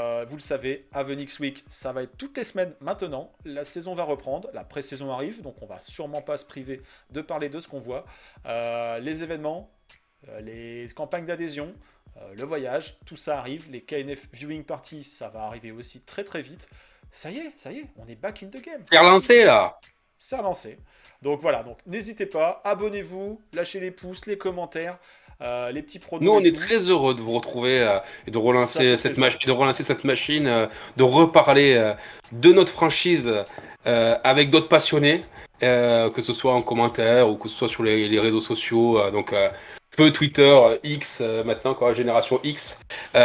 Avenix Week, ça va être toutes les semaines maintenant. La saison va reprendre, la pré-saison arrive, donc on va sûrement pas se priver de parler de ce qu'on voit. Les événements, les campagnes d'adhésion, le voyage, tout ça arrive. Les KNF Viewing Party, ça va arriver aussi très très vite. Ça y est, on est back in the game. C'est relancé là. C'est relancé. Donc voilà, donc n'hésitez pas, abonnez-vous, lâchez les pouces, les commentaires, les petits pronos. Nous, on est très heureux de vous retrouver et de relancer cette machine, de reparler de notre franchise avec d'autres passionnés, que ce soit en commentaire ou que ce soit sur les réseaux sociaux. Donc feu Twitter, X maintenant, quoi, génération X.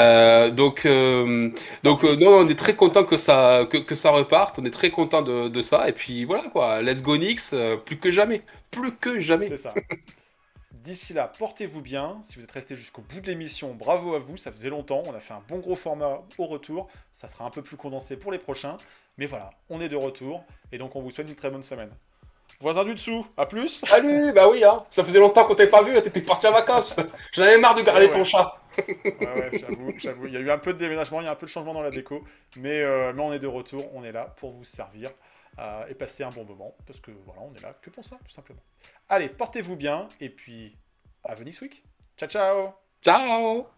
Donc non, on est très content que ça reparte. On est très content de ça. Et puis voilà quoi, let's go Nix, plus que jamais, plus que jamais. C'est ça. D'ici là, portez-vous bien. Si vous êtes resté jusqu'au bout de l'émission, bravo à vous. Ça faisait longtemps. On a fait un bon gros format au retour. Ça sera un peu plus condensé pour les prochains. Mais voilà, on est de retour. Et donc, on vous souhaite une très bonne semaine. Voisin du dessous, à plus. Salut, bah oui, hein. Ça faisait longtemps qu'on t'avait pas vu. T'étais parti en vacances. J'en avais marre de garder ton chat. Ouais, j'avoue. Il y a eu un peu de déménagement, il y a un peu de changement dans la déco. Mais on est de retour. On est là pour vous servir et passer un bon moment. Parce que voilà, on est là que pour ça, tout simplement. Allez, portez-vous bien. Et puis, à next week. Ciao, ciao. Ciao.